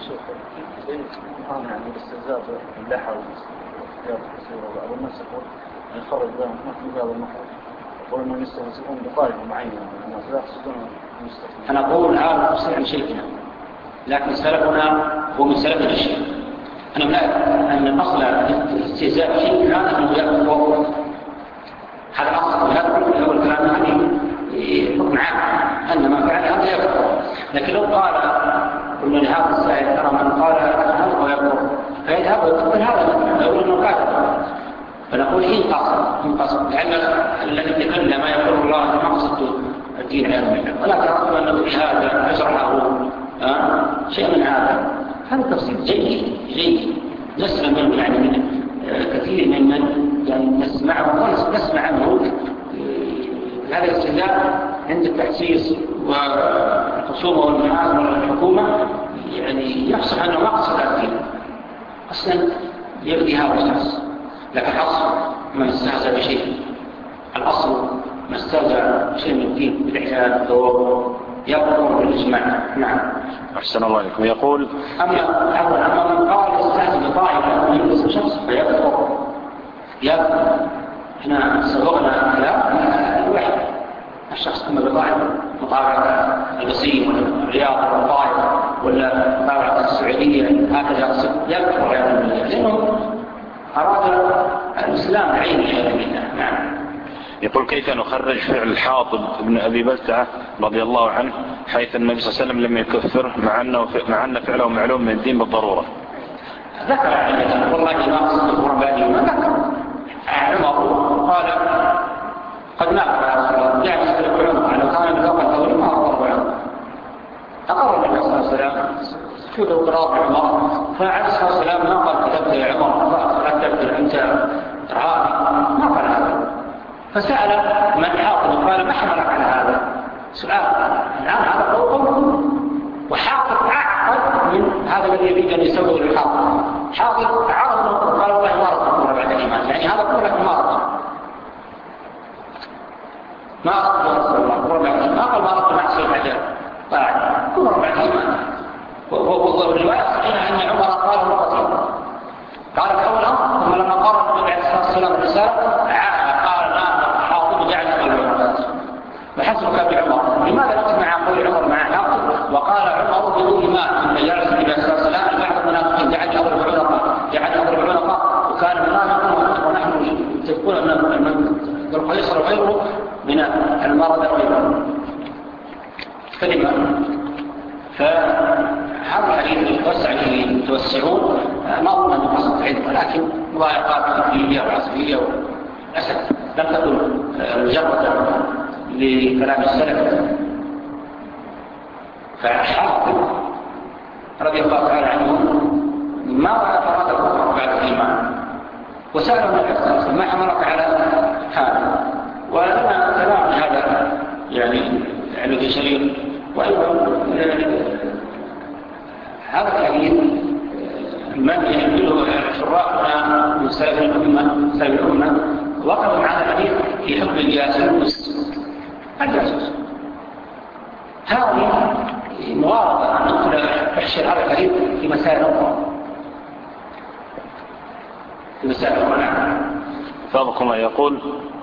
C: يعني الاستهزاء باللحى والاستهزاء بالكثير وبعض الناس يقول يخرج لهم نحن بهذا المخرج يقول أنهم يستهزئون بطائفة معينة الناس لا يقصدون المستثمرين.
B: أنا أقول هذا تفسير عن شيخنا لكن سلفنا هو من سلف الشيخ. أنا لا أن أصل الاستهزاء شيء كان أنه يكفر هذا أصل هذا هو الكلام هذه حكم عام أن ما فعل هذا يكفر. لكن لو قال قلنا لهذا السائل ترى من قال هذا هو يكفر فيذهب ويكفر هذا لو أنه كافر فنقول إن قصد إن قصد لأن الذي تكلم ما يقول الله مقصد الدين على منه ولا تعرف أنه بهذا يشرحه آه؟ شيء من هذا. هذا تفسير جيد جيد نسمع منه يعني من آه كثير من من يعني نسمعه ونسمع عنه آه هذا الاستهزاء عند التأسيس والخصومة والمحاكمة والحكومة يعني يفصح أنه مقصد الدين أصلا يبدي هذا الشخص. لكن الأصل من استهزأ بشيء الأصل من استهزأ بشيء من الدين بالإحسان الدور يقوم بالإجماع. نعم.
A: أحسن الله عليكم. يقول
B: أما أما من قال استهزأ بطائفة من اسم شخص فيكفر يكفر. إحنا سبقنا على الوحي الشخص كما بطائفة مطابعة البصير والرياض والطائفة ولا مطابعة السعودية هكذا يكفر يعني لأنه أراد الإسلام عيني هذا منه. نعم.
A: يقول كيف نخرج فعل حاطب بن أبي بلتعة رضي الله عنه حيث النبي صلى الله عليه وسلم لم يكفره مع أنه مع أن فعله معلوم من الدين بالضرورة؟
B: ذكر يعني والله ما أصدق رباني ما ذكر عمر قال قد نقل يا رسول الله يعني يستلق عمر لو كان بفوق الأول ما أقرب عمر أقرب النبي صلى الله عليه وسلم شو لو قراب عمر فعليه الصلاة والسلام ما قال كتبت يا عمر فكتبت أنت رهابي ما قال هذا. فسأل من حاطب قال ما حملك على هذا سؤال الآن هذا قول وحاطب أعقد من هذا الذي يريد أن يسوي للحاطب. حاطب عرض قال الله ما رضى بعد الإيمان يعني هذا قولك ما رضى ما رضى يا رسول الله ما قال ما رضى معصية بعد بعد كل بعد الإيمان. والرواية صحيحة أن عمر قال مرتين قال في أول أمر ثم لما قال النبي عليه الصلاة والسلام الرسالة قال لا حاطب جعل قلب عمر وحسبك بعمر. لماذا نسمع قول عمر مع مات من جلس النبي صلى الله عليه وسلم بعض المنافقين جعل يضرب عنقه جعل يضرب عنقه وكان منافقا ونحن تقول أن القيصر غيره من المرض وغيره كلمة. فهذا الحديث يتوسع عليه المتوسعون ما أظن أنه قصد العلم ولكن مضايقات فكرية وعصبية للأسف لم تكن مجرد لكلام السلف. فالحافظ رضي الله تعالى عنه ما رأى فراد الكفر بعد الإيمان وسأله النبي صلى الله عليه وسلم ما حملك على هذا ولما كلام هذا يعني يعني في شرير وأيضا هذا الحديث من يحمله شراحنا من سلف الأمة سلف الأمة وقفوا على الحديث في حكم الجاسوس الجاسوس. هذه موارضة أن ندخل بحشر هذا الحديث في مسائل أخرى في مسائل أخرى.
A: فاضكم يقول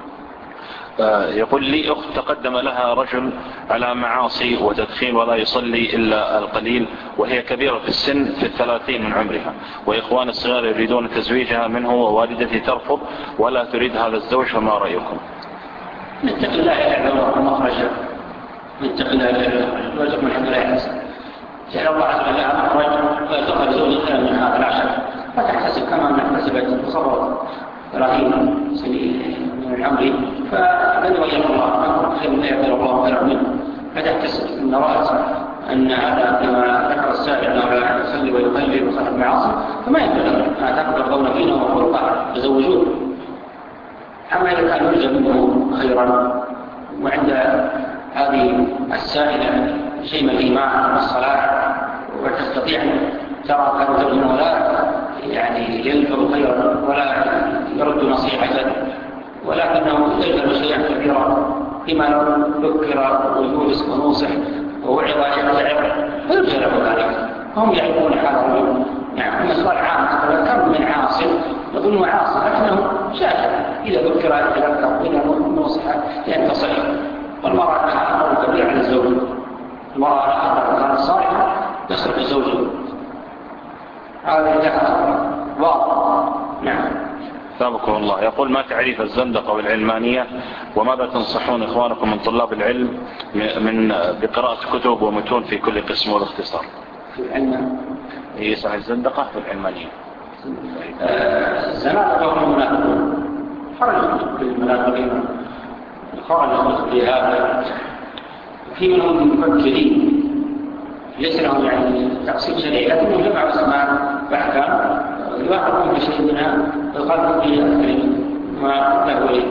A: يقول لي أخت تقدم لها رجل على معاصي وتدخين ولا يصلي إلا القليل وهي كبيرة في السن في الثلاثين من عمرها وإخوان الصغار يريدون تزويجها منه ووالدتي ترفض ولا تريد هذا الزوج فما رأيكم؟
B: نتق الله يعلم مخرجه نتق الله يعلم ويرزق من حمد الله يحسن جعل الله عز وجل مخرج ويرزقها بزوج خير من هذا العشر فتحتسب كما من احتسبت وصبرت ثلاثين من العمر فبني وإياك الله خير من يقدر الله خير منه فتحتسب من رأس أن هذا كما ذكر السائل أنه لا يصلي ويقلل وصاحب معاصي فما يقدر ما تقدر ضون فينا وخلقا يزوجون. أما إذا كان يرجى منه خيرا وعند هذه السائلة شيء من الإيمان والصلاة وتستطيع ترى هذا الزوج ولا يعني يلفظ خيرا ولا يرد نصيحة ولكنه يجعل شيئا كبيرا كما لو ذكر ويجلس ونوصح ووعظ يرجع فيرجع له ذلك. هم يعرفون حاله يعني مسؤول عام كم من عاصر يظن عاصر لكنه شاكر إذا ذكر يتذكر إذا نوصح ينتصح. والمرأة لها أمر كبير عن الزوج. المرأة لها أمر كانت صالحة يصرف الزوج هذا لها واضح. نعم.
A: ثابكم الله. يقول ما تعريف الزندقة والعلمانية وماذا تنصحون إخوانكم من طلاب العلم من بقراءة كتب ومتون في كل قسم والاختصار؟
B: في العلم
A: هي صحيح الزندقة والعلمانية.
B: الزنادقة وهم منافقون خرجوا بالمنافقين خرجوا في هذا في منهم مفكرين ليس لهم يعني تقسيم شرعي لكنهم جمعوا اسماء وأحكام يواحدون بشيء منها ويقالون به أكثر ما له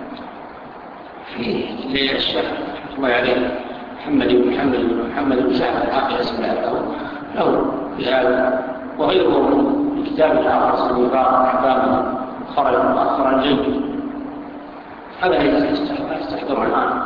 B: في للشيخ ما عليه محمد بن محمد بن محمد بن شعب آخر اسم له له بهذا وغيره من كتاب آخر اسمه مبارك أحكام خرج مؤخرا جيد هذا يستحضر الآن.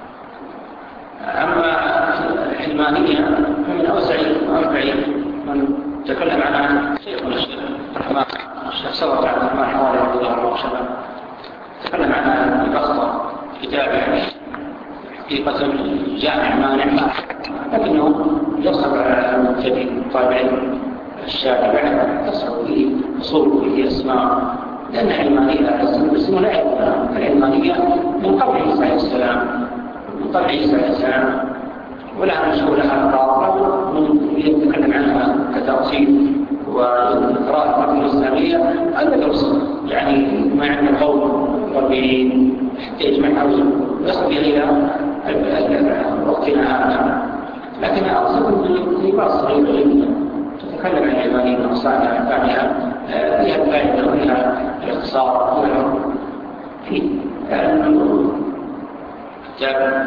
B: أما العلمانية فمن أوسع وأنفع من تكلم عنها شيخنا الشيخ الرحمن الشيخ سوى عبد الرحمن حوالي رضي الله عنه وسلم تكلم عنها ببسطة كتاب يعني حقيقة جامع مانع ما لكنه يصعب على المبتدئ طالب علم الشافعي بعد تصعب فيه أصول فيه أسماء لأن العلمانية اسمه لا يعلمها. العلمانية من قبل عيسى عليه السلام من قبل عيسى عليه السلام ولها مشهور لها أطراف من يتكلم عنها كتأصيل وقراءة الحكم الإسلامية هذا درس يعني ما عندنا قول وحتى يجمع حوزه يصل إلى وقتنا هذا. لكن أقصد في بعض صغيرة جدا تتكلم عن العلمانية ومصانع أنفعها فيها الفائدة وفيها الاختصار وفيها في كتاب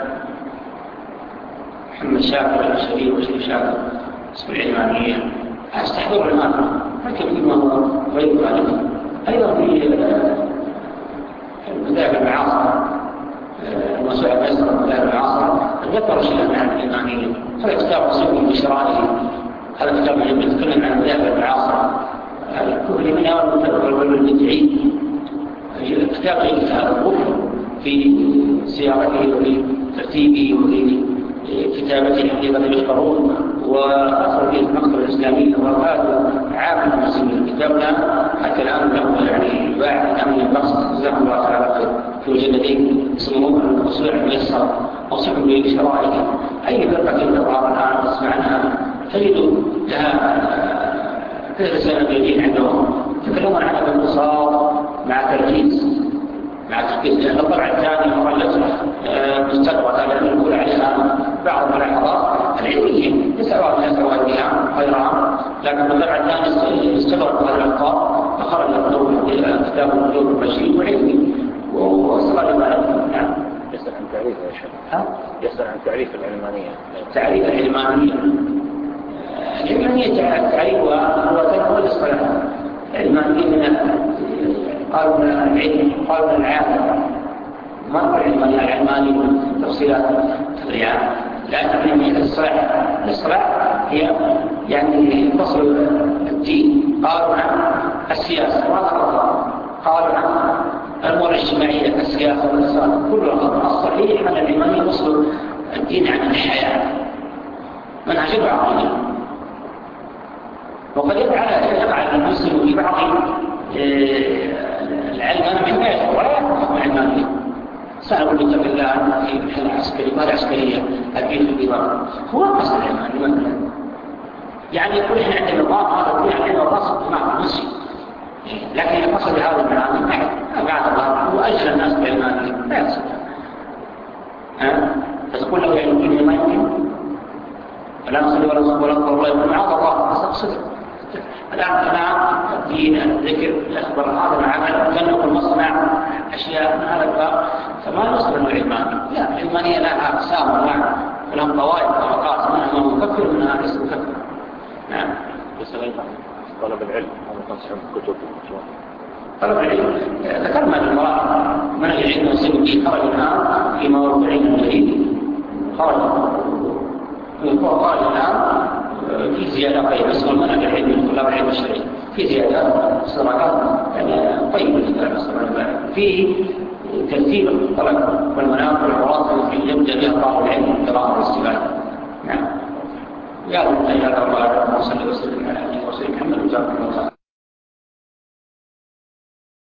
B: محمد شاكر الشريف وشريف شاكر اسم العلمانية أستحضر الآن لكن فيما هو غير ذلك أيضا في المذاهب المعاصرة المسوحة الأسرة المذاهب المعاصرة ذكر شيئا عن العلمانية. هذا كتاب وصيب بشرائه هذا كتاب يتكلم عن المذاهب المعاصرة كل منها والبدعي كتاب غير هذا الكفر في سيارته وفي ترتيبه وفي كتابته حقيقة يشكرون وأصل فيه المكتبة الإسلامية وهذا عام المسلمين كتابنا حتى الآن له يعني باع الأمن البسط جزاكم الله تعالى في مجلدين يسموه الأصول الميسر أصول بشرائعه. أي فرقة تظهر الآن تسمعنا تجد لها رسالة جديدة عندهم تكلمون عنها باختصار مع تركيز مع تركيز لأن الطبع الثاني مخلص مستقبل هذا نقول عليها بعض الملاحظات العلمية يسألوا الناس وغيرها خيرها، لكن الطبع الثاني استغرق هذا الأفكار فخرج كتاب الوجوب المشيد وعلمي ووصل لما نعم.
C: يسأل عن تعريف يا شيخ. يسأل عن تعريف العلمانية.
B: تعريف العلمانية العلمانية تعريفها هو تنقل الاصطلاح العلمانية من قالوا من العلم قالوا من العالم ما هو العلمانية العلماني من تفصيلات تفريعات لأن العلمانية الاصطلاح الاصطلاح هي يعني فصل الدين. قالوا عن السياسة وهذا قالوا عن الأمور الاجتماعية كالسياسة والاقتصاد كلها. الصحيح أن العلمانية فصل الدين عن الحياة منهج العقيدة. وقد يفعل المسلم في بعض العلم مما يشعر ولا يحفظ العلمانية. سأقول لك بالله في الحلة العسكرية ما العسكرية الدين في الإمام هو قصد العلماني مثلا يعني يقول إحنا عندنا نظام هذا الدين عندنا قصد مع المسلم لكن قصد هذا المعاني بعد بعد الله وأجل الناس بالعلمانية لا يقصد ها فتقول له يعني الدين ما يمكن لا نصلي ولا نصلي ولا نصلي ولا يكون معاذ الله أصدق الآن أنا الدين الذكر الأخبر هذا العمل كان يقول مصنع أشياء من هذا الباب فما نصل العلماني. لا العلمانية لها أقسام وأنواع ولهم طوائف ومقاس منها مفكر ومنها ليس مفكر. نعم.
C: بس أيضا طلب العلم هذا تنصح بالكتب
B: طلب العلم ذكرنا المرأة من العلم والسلم به خرج الآن في موضوع علم جديد خرج خرج الآن في زيادة طيبة اسمه المنهج العلمي لطلاب العلم الشرعي في زيادة صدقات يعني طيبة في ترتيب الطلب والمناط والعراض التي يبدأ بها طالب العلم الكرام والاستفادة. نعم. يا رب الله صلى الله عليه وسلم على محمد وسلم محمد وجزاكم الله خيرا.